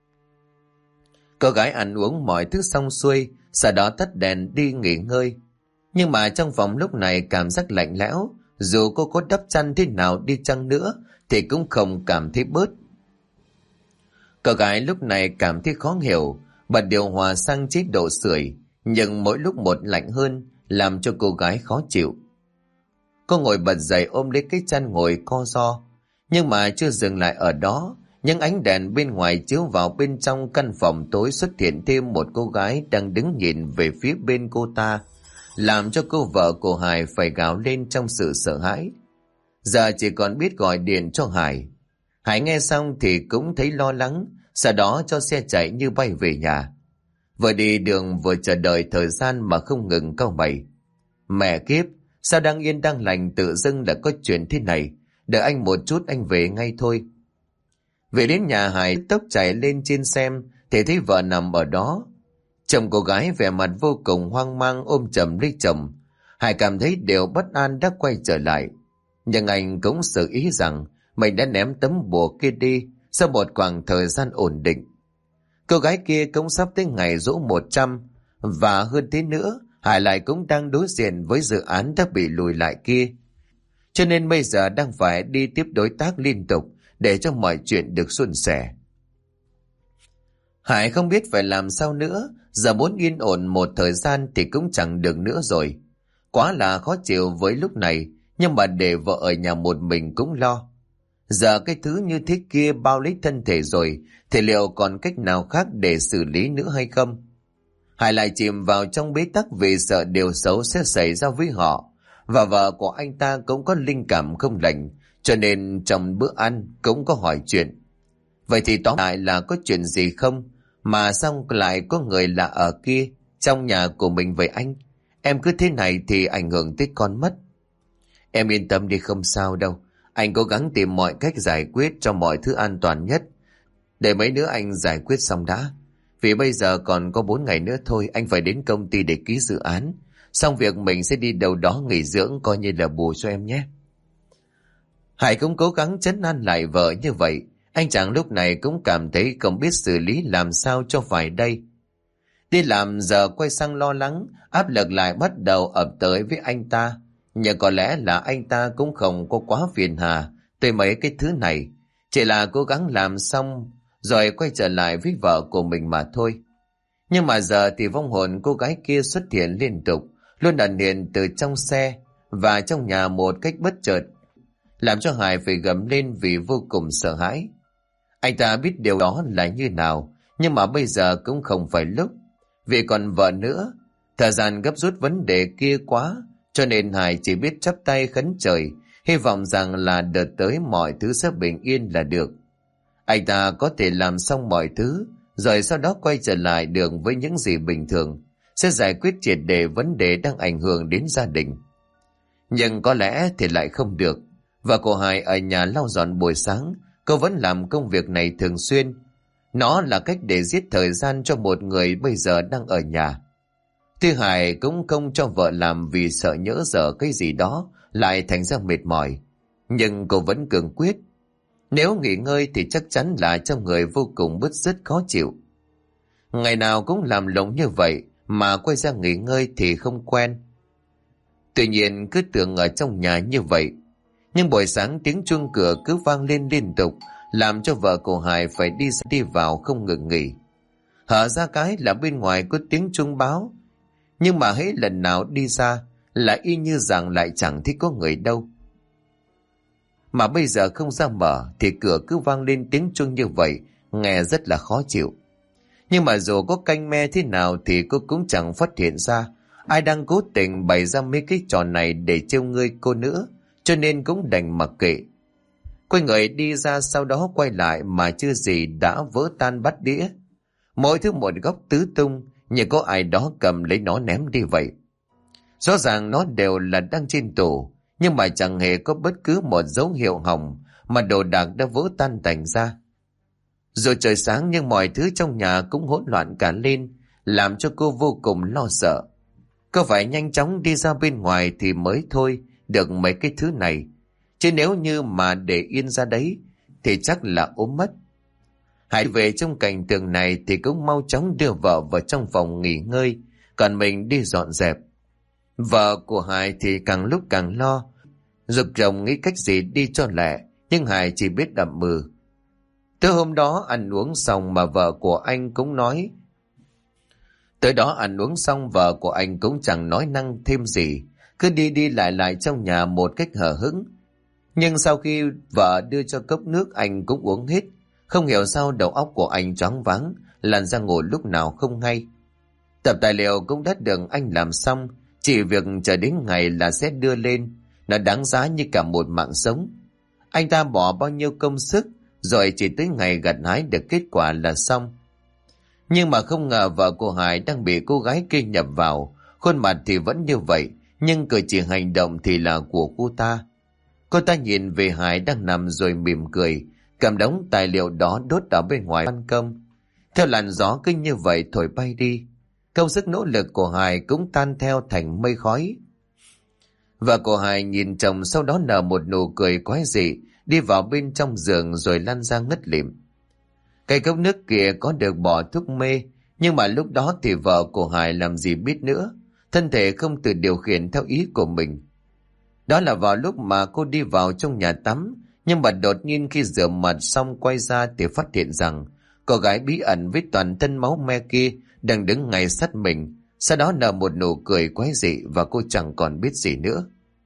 Cô gái ăn uống mọi thứ xong xuôi, sau đó tắt đèn đi nghỉ ngơi. Nhưng mà trong phòng lúc này cảm giác lạnh lẽo, dù cô có đắp chăn thế nào đi chăng nữa thì cũng không cảm thấy bớt. Cô gái lúc này cảm thấy khó hiểu, bật điều hòa sang chế độ sưởi, nhưng mỗi lúc một lạnh hơn, làm cho cô gái khó chịu. Cô ngồi bật dậy ôm lấy cái chăn ngồi co ro, nhưng mà chưa dừng lại ở đó. Những ánh đèn bên ngoài chiếu vào bên trong căn phòng tối, xuất hiện thêm một cô gái đang đứng nhìn về phía bên cô ta, làm cho cô vợ của Hải phải gào lên trong sự sợ hãi. Giờ chỉ còn biết gọi điện cho Hải. Hải nghe xong thì cũng thấy lo lắng, sau đó cho xe chạy như bay về nhà. Vừa đi đường vừa chờ đợi thời gian mà không ngừng cau mày. Mẹ kiếp, sao đang yên đang lành tự dưng lại có chuyện thế này, đợi anh một chút anh về ngay thôi. Về đến nhà, Hải tốc chạy lên trên xem thì thấy vợ nằm ở đó. Chồng cô gái vẻ mặt vô cùng hoang mang ôm chầm lấy chồng. Hải cảm thấy điều bất an đã quay trở lại. Nhưng anh cũng tự ý rằng mình đã ném tấm bùa kia đi sau một khoảng thời gian ổn định. Cô gái kia cũng sắp tới ngày giỗ 100, và hơn thế nữa, Hải lại cũng đang đối diện với dự án đã bị lùi lại kia. Cho nên bây giờ đang phải đi tiếp đối tác liên tục để cho mọi chuyện được suôn sẻ. Hải không biết phải làm sao nữa, giờ muốn yên ổn một thời gian thì cũng chẳng được nữa rồi. Quá là khó chịu với lúc này, nhưng mà để vợ ở nhà một mình cũng lo. Giờ cái thứ như thế kia bao lấy thân thể rồi, thì liệu còn cách nào khác để xử lý nữa hay không? Hải lại chìm vào trong bế tắc vì sợ điều xấu sẽ xảy ra với họ, và vợ của anh ta cũng có linh cảm không lành, cho nên trong bữa ăn cũng có hỏi chuyện. Vậy thì tóm lại là có chuyện gì không, mà xong lại có người lạ ở kia trong nhà của mình vậy anh? Em cứ thế này thì ảnh hưởng tới con mất. Em yên tâm đi, không sao đâu. Anh cố gắng tìm mọi cách giải quyết cho mọi thứ an toàn nhất. Để mấy nữa anh giải quyết xong đã. Vì bây giờ còn có 4 ngày nữa thôi, anh phải đến công ty để ký dự án. Xong việc mình sẽ đi đâu đó nghỉ dưỡng, coi như là bù cho em nhé. Hải cũng cố gắng trấn an lại vợ như vậy. Anh chàng lúc này cũng cảm thấy không biết xử lý làm sao cho phải đây. Đi làm giờ quay sang lo lắng, áp lực lại bắt đầu ập tới với anh ta. Nhưng có lẽ là anh ta cũng không có quá phiền hà tới mấy cái thứ này, chỉ là cố gắng làm xong rồi quay trở lại với vợ của mình mà thôi. Nhưng mà giờ thì vong hồn cô gái kia xuất hiện liên tục, luôn ẩn hiện từ trong xe và trong nhà một cách bất chợt, làm cho Hải phải gầm lên vì vô cùng sợ hãi. Anh ta biết điều đó là như nào, nhưng mà bây giờ cũng không phải lúc, vì còn vợ nữa. Thời gian gấp rút vấn đề kia quá, cho nên Hải chỉ biết chắp tay khấn trời, hy vọng rằng là đợt tới mọi thứ sẽ bình yên là được. Anh ta có thể làm xong mọi thứ, rồi sau đó quay trở lại đường với những gì bình thường, sẽ giải quyết triệt để vấn đề đang ảnh hưởng đến gia đình. Nhưng có lẽ thì lại không được. Và cô Hải ở nhà lau dọn buổi sáng, cô vẫn làm công việc này thường xuyên. Nó là cách để giết thời gian cho một người bây giờ đang ở nhà. Tuy Hải cũng không cho vợ làm vì sợ nhỡ dở cái gì đó lại thành ra mệt mỏi, nhưng cô vẫn cường quyết. Nếu nghỉ ngơi thì chắc chắn là trong người vô cùng bứt rứt khó chịu. Ngày nào cũng làm lụng như vậy mà quay ra nghỉ ngơi thì không quen. Tuy nhiên cứ tưởng ở trong nhà như vậy. Nhưng buổi sáng tiếng chuông cửa cứ vang lên liên tục, làm cho vợ của Hải phải đi ra đi vào không ngừng nghỉ. Hở ra cái là bên ngoài có tiếng chuông báo. Nhưng mà hết lần nào đi ra là y như rằng lại chẳng thấy có người đâu. Mà bây giờ không ra mở thì cửa cứ vang lên tiếng chuông như vậy, nghe rất là khó chịu. Nhưng mà dù có canh me thế nào thì cô cũng chẳng phát hiện ra ai đang cố tình bày ra mấy cái trò này để trêu ngươi cô nữa, cho nên cũng đành mặc kệ. Quay người đi ra, sau đó quay lại mà chưa gì đã vỡ tan bát đĩa. Mỗi thứ một góc tứ tung, như có ai đó cầm lấy nó ném đi vậy. Rõ ràng nó đều là đang trên tủ, nhưng mà chẳng hề có bất cứ một dấu hiệu hỏng, mà đồ đạc đã vỡ tan tành ra. Rồi trời sáng nhưng mọi thứ trong nhà cũng hỗn loạn cả lên, làm cho cô vô cùng lo sợ. Cô phải nhanh chóng đi ra bên ngoài thì mới thôi được mấy cái thứ này. Chứ nếu như mà để yên ra đấy thì chắc là ốm mất. Hải về trong cảnh tượng này thì cũng mau chóng đưa vợ vào trong phòng nghỉ ngơi, còn mình đi dọn dẹp. Vợ của Hải thì càng lúc càng lo, rục rồng nghĩ cách gì đi cho lẹ, nhưng Hải chỉ biết ậm ừ. Tới hôm đó ăn uống xong mà vợ của anh cũng nói. Tới đó ăn uống xong vợ của anh cũng chẳng nói năng thêm gì, cứ đi đi lại lại trong nhà một cách hờ hững. Nhưng sau khi vợ đưa cho cốc nước anh cũng uống hết. Không hiểu sao đầu óc của anh choáng váng, lăn ra ngủ lúc nào không hay. Tập tài liệu cũng đã được anh làm xong, chỉ việc chờ đến ngày là sẽ đưa lên. Nó đáng giá như cả một mạng sống. Anh ta bỏ bao nhiêu công sức, rồi chỉ tới ngày gặt hái được kết quả là xong. Nhưng mà không ngờ vợ của Hải đang bị cô gái kia nhập vào. Khuôn mặt thì vẫn như vậy, nhưng cử chỉ hành động thì là của cô ta. Cô ta nhìn về Hải đang nằm rồi mỉm cười, cầm đống tài liệu đó đốt ở bên ngoài ban công. Theo làn gió cứ như vậy thổi bay đi. Công sức nỗ lực của Hải cũng tan theo thành mây khói. Vợ của Hải nhìn chồng, sau đó nở một nụ cười quái dị, đi vào bên trong giường rồi lăn ra ngất lịm. Cái cốc nước kia có được bỏ thuốc mê, nhưng mà lúc đó thì vợ của Hải làm gì biết nữa, thân thể không tự điều khiển theo ý của mình. Đó là vào lúc mà cô đi vào trong nhà tắm, nhưng mà đột nhiên khi rửa mặt xong quay ra thì phát hiện rằng cô gái bí ẩn với toàn thân máu me kia đang đứng ngay sát mình, sau đó nở một nụ cười quái dị và cô chẳng còn biết gì nữa.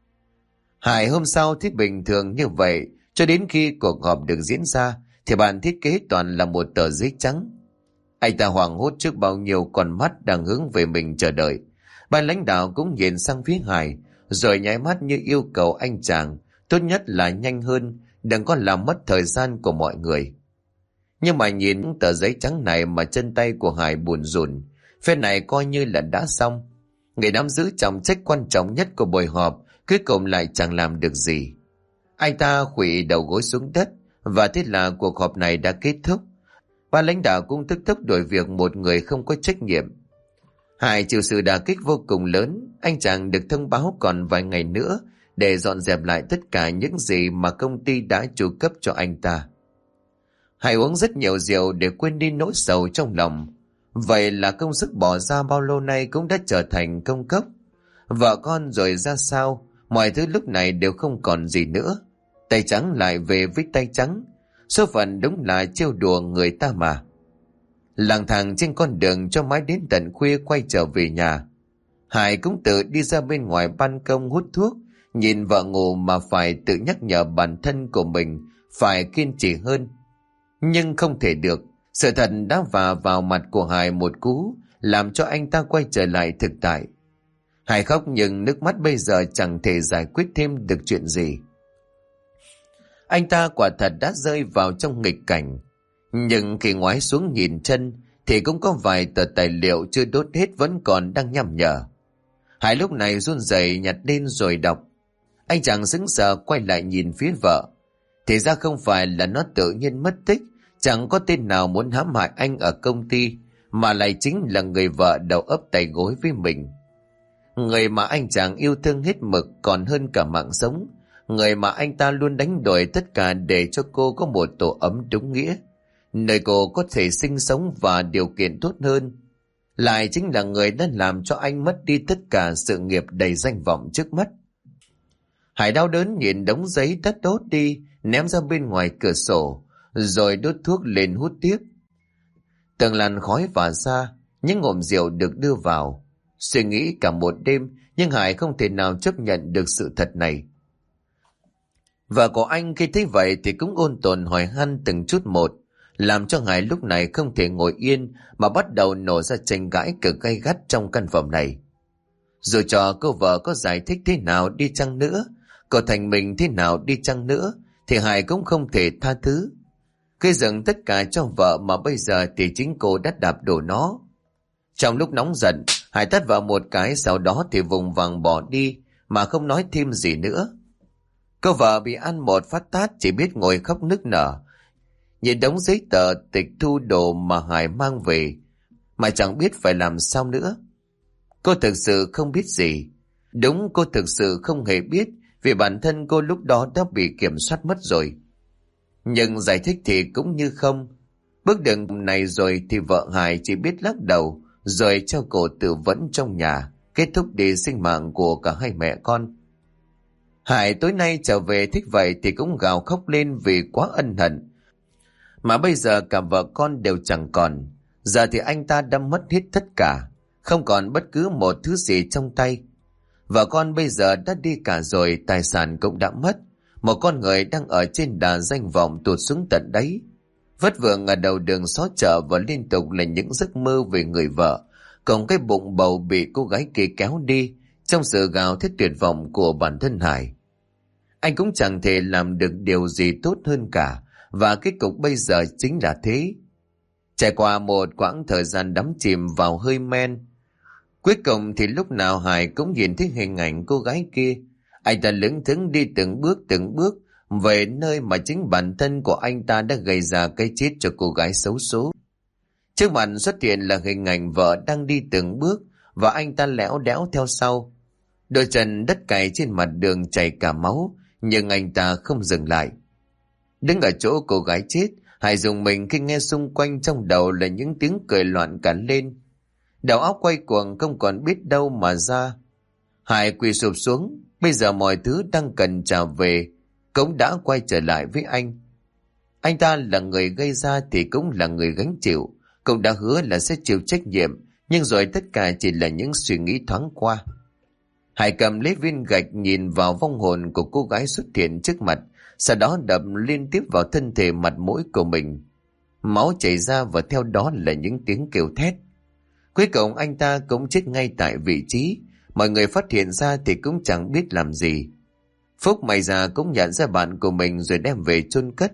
Hải hôm sau thấy bình thường như vậy, cho đến khi cuộc họp được diễn ra thì bản thiết kế toàn là một tờ giấy trắng. Anh ta hoảng hốt trước bao nhiêu con mắt đang hướng về mình chờ đợi. Ban lãnh đạo cũng nhìn sang phía Hải, rồi nháy mắt như yêu cầu anh chàng tốt nhất là nhanh hơn, đừng có làm mất thời gian của mọi người. Nhưng mà nhìn tờ giấy trắng này mà chân tay của Hải buồn rùn. Phép này coi như là đã xong. Người nắm giữ trọng trách quan trọng nhất của buổi họp cuối cùng lại chẳng làm được gì. Anh ta khuỵu đầu gối xuống đất, và thế là cuộc họp này đã kết thúc. Ban lãnh đạo cũng tức tốc đuổi việc một người không có trách nhiệm. Hải chịu sự đả kích vô cùng lớn. Anh chàng được thông báo còn vài ngày nữa để dọn dẹp lại tất cả những gì mà công ty đã chu cấp cho anh ta. Hải uống rất nhiều rượu để quên đi nỗi sầu trong lòng. Vậy là công sức bỏ ra bao lâu nay cũng đã trở thành công cốc. Vợ con rồi ra sao, mọi thứ lúc này đều không còn gì nữa. Tay trắng lại về với tay trắng. Số phận đúng là trêu đùa người ta mà. Lang thang trên con đường cho mãi đến tận khuya quay trở về nhà. Hải cũng tự đi ra bên ngoài ban công hút thuốc, nhìn vợ ngủ mà phải tự nhắc nhở bản thân của mình phải kiên trì hơn. Nhưng không thể được, sự thật đã vả vào mặt của Hải một cú, làm cho anh ta quay trở lại thực tại. Hải khóc nhưng nước mắt bây giờ chẳng thể giải quyết thêm được chuyện gì. Anh ta quả thật đã rơi vào trong nghịch cảnh. Nhưng khi ngoái xuống nhìn chân thì cũng có vài tờ tài liệu chưa đốt hết vẫn còn đang nhằm nhở. Hải lúc này run rẩy nhặt lên rồi đọc. Anh chàng sững sờ quay lại nhìn phía vợ. Thì ra không phải là nó tự nhiên mất tích, chẳng có tên nào muốn hãm hại anh ở công ty, mà lại chính là người vợ đầu ấp tay gối với mình. Người mà anh chàng yêu thương hết mực còn hơn cả mạng sống, người mà anh ta luôn đánh đổi tất cả để cho cô có một tổ ấm đúng nghĩa, nơi cô có thể sinh sống và điều kiện tốt hơn, lại chính là người đã làm cho anh mất đi tất cả sự nghiệp đầy danh vọng trước mắt. Hải đau đớn nhìn đống giấy đất đốt đi, ném ra bên ngoài cửa sổ, rồi đốt thuốc lên hút tiếp. Từng làn khói phả ra, những ngụm rượu được đưa vào. Suy nghĩ cả một đêm, nhưng Hải không thể nào chấp nhận được sự thật này. Vợ của anh khi thấy vậy thì cũng ôn tồn hỏi han từng chút một, làm cho Hải lúc này không thể ngồi yên mà bắt đầu nổ ra tranh cãi cực gay gắt trong căn phòng này. Dù cho cô vợ có giải thích thế nào đi chăng nữa, cô thành mình thế nào đi chăng nữa, thì Hải cũng không thể tha thứ. Gây dựng tất cả cho vợ mà bây giờ thì chính cô đã đạp đổ nó. Trong lúc nóng giận, Hải tát vợ một cái, sau đó thì vùng vằng bỏ đi mà không nói thêm gì nữa. Cô vợ bị ăn một phát tát chỉ biết ngồi khóc nức nở, nhìn đống giấy tờ tịch thu đồ mà Hải mang về mà chẳng biết phải làm sao nữa. Cô thực sự không biết gì. Đúng, cô thực sự không hề biết, vì bản thân cô lúc đó đã bị kiểm soát mất rồi. Nhưng giải thích thì cũng như không. Bước đường này rồi thì vợ Hải chỉ biết lắc đầu, rồi cho cổ tự vẫn trong nhà, kết thúc đi sinh mạng của cả hai mẹ con. Hải tối nay trở về thích vậy thì cũng gào khóc lên vì quá ân hận. Mà bây giờ cả vợ con đều chẳng còn. Giờ thì anh ta đã mất hết tất cả, không còn bất cứ một thứ gì trong tay. Vợ con bây giờ đã đi cả rồi, tài sản cũng đã mất. Một con người đang ở trên đà danh vọng tụt xuống tận đáy. Vất vưởng ở đầu đường xó chợ và liên tục là những giấc mơ về người vợ, còn cái bụng bầu bị cô gái kia kéo đi trong sự gào thét tuyệt vọng của bản thân Hải. Anh cũng chẳng thể làm được điều gì tốt hơn cả, và kết cục bây giờ chính là thế. Trải qua một quãng thời gian đắm chìm vào hơi men, cuối cùng thì lúc nào Hải cũng nhìn thấy hình ảnh cô gái kia. Anh ta lững thững đi từng bước về nơi mà chính bản thân của anh ta đã gây ra cái chết cho cô gái xấu số. Trước mặt xuất hiện là hình ảnh vợ đang đi từng bước, và anh ta lẽo đẽo theo sau. Đôi chân đất cày trên mặt đường chảy cả máu, nhưng anh ta không dừng lại. Đứng ở chỗ cô gái chết, Hải dùng mình khi nghe xung quanh trong đầu là những tiếng cười loạn cả lên. Đầu óc quay cuồng không còn biết đâu mà ra. Hải quỳ sụp xuống, bây giờ mọi thứ đang cần trả về cũng đã quay trở lại với anh. Anh ta là người gây ra thì cũng là người gánh chịu, cũng đã hứa là sẽ chịu trách nhiệm, nhưng rồi tất cả chỉ là những suy nghĩ thoáng qua. Hải cầm lấy viên gạch nhìn vào vong hồn của cô gái xuất hiện trước mặt, sau đó đập liên tiếp vào thân thể mặt mũi của mình. Máu chảy ra và theo đó là những tiếng kêu thét. Cuối cùng anh ta cũng chết ngay tại vị trí. Mọi người phát hiện ra thì cũng chẳng biết làm gì. Phúc may ra cũng nhận ra bạn của mình rồi đem về chôn cất.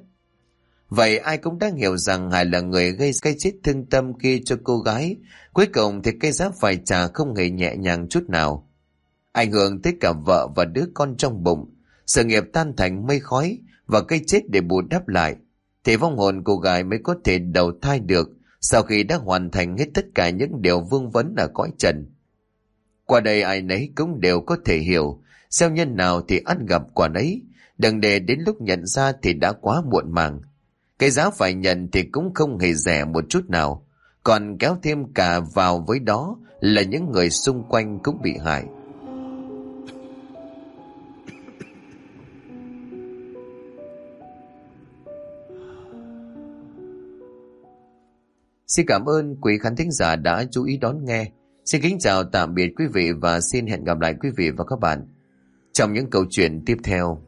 Vậy ai cũng đã hiểu rằng Hải là người gây cái chết thương tâm kia cho cô gái. Cuối cùng thì cái giá phải trả không hề nhẹ nhàng chút nào. Ảnh hưởng tới cả vợ và đứa con trong bụng. Sự nghiệp tan thành mây khói và cái chết để bù đắp lại, thì vong hồn cô gái mới có thể đầu thai được sau khi đã hoàn thành hết tất cả những điều vương vấn ở cõi trần. Qua đây ai nấy cũng đều có thể hiểu, gieo nhân nào thì ăn gặp quả nấy, đừng để đến lúc nhận ra thì đã quá muộn màng. Cái giá phải nhận thì cũng không hề rẻ một chút nào, còn kéo thêm cả vào với đó là những người xung quanh cũng bị hại. Xin cảm ơn quý khán thính giả đã chú ý đón nghe. Xin kính chào tạm biệt quý vị và xin hẹn gặp lại quý vị và các bạn trong những câu chuyện tiếp theo.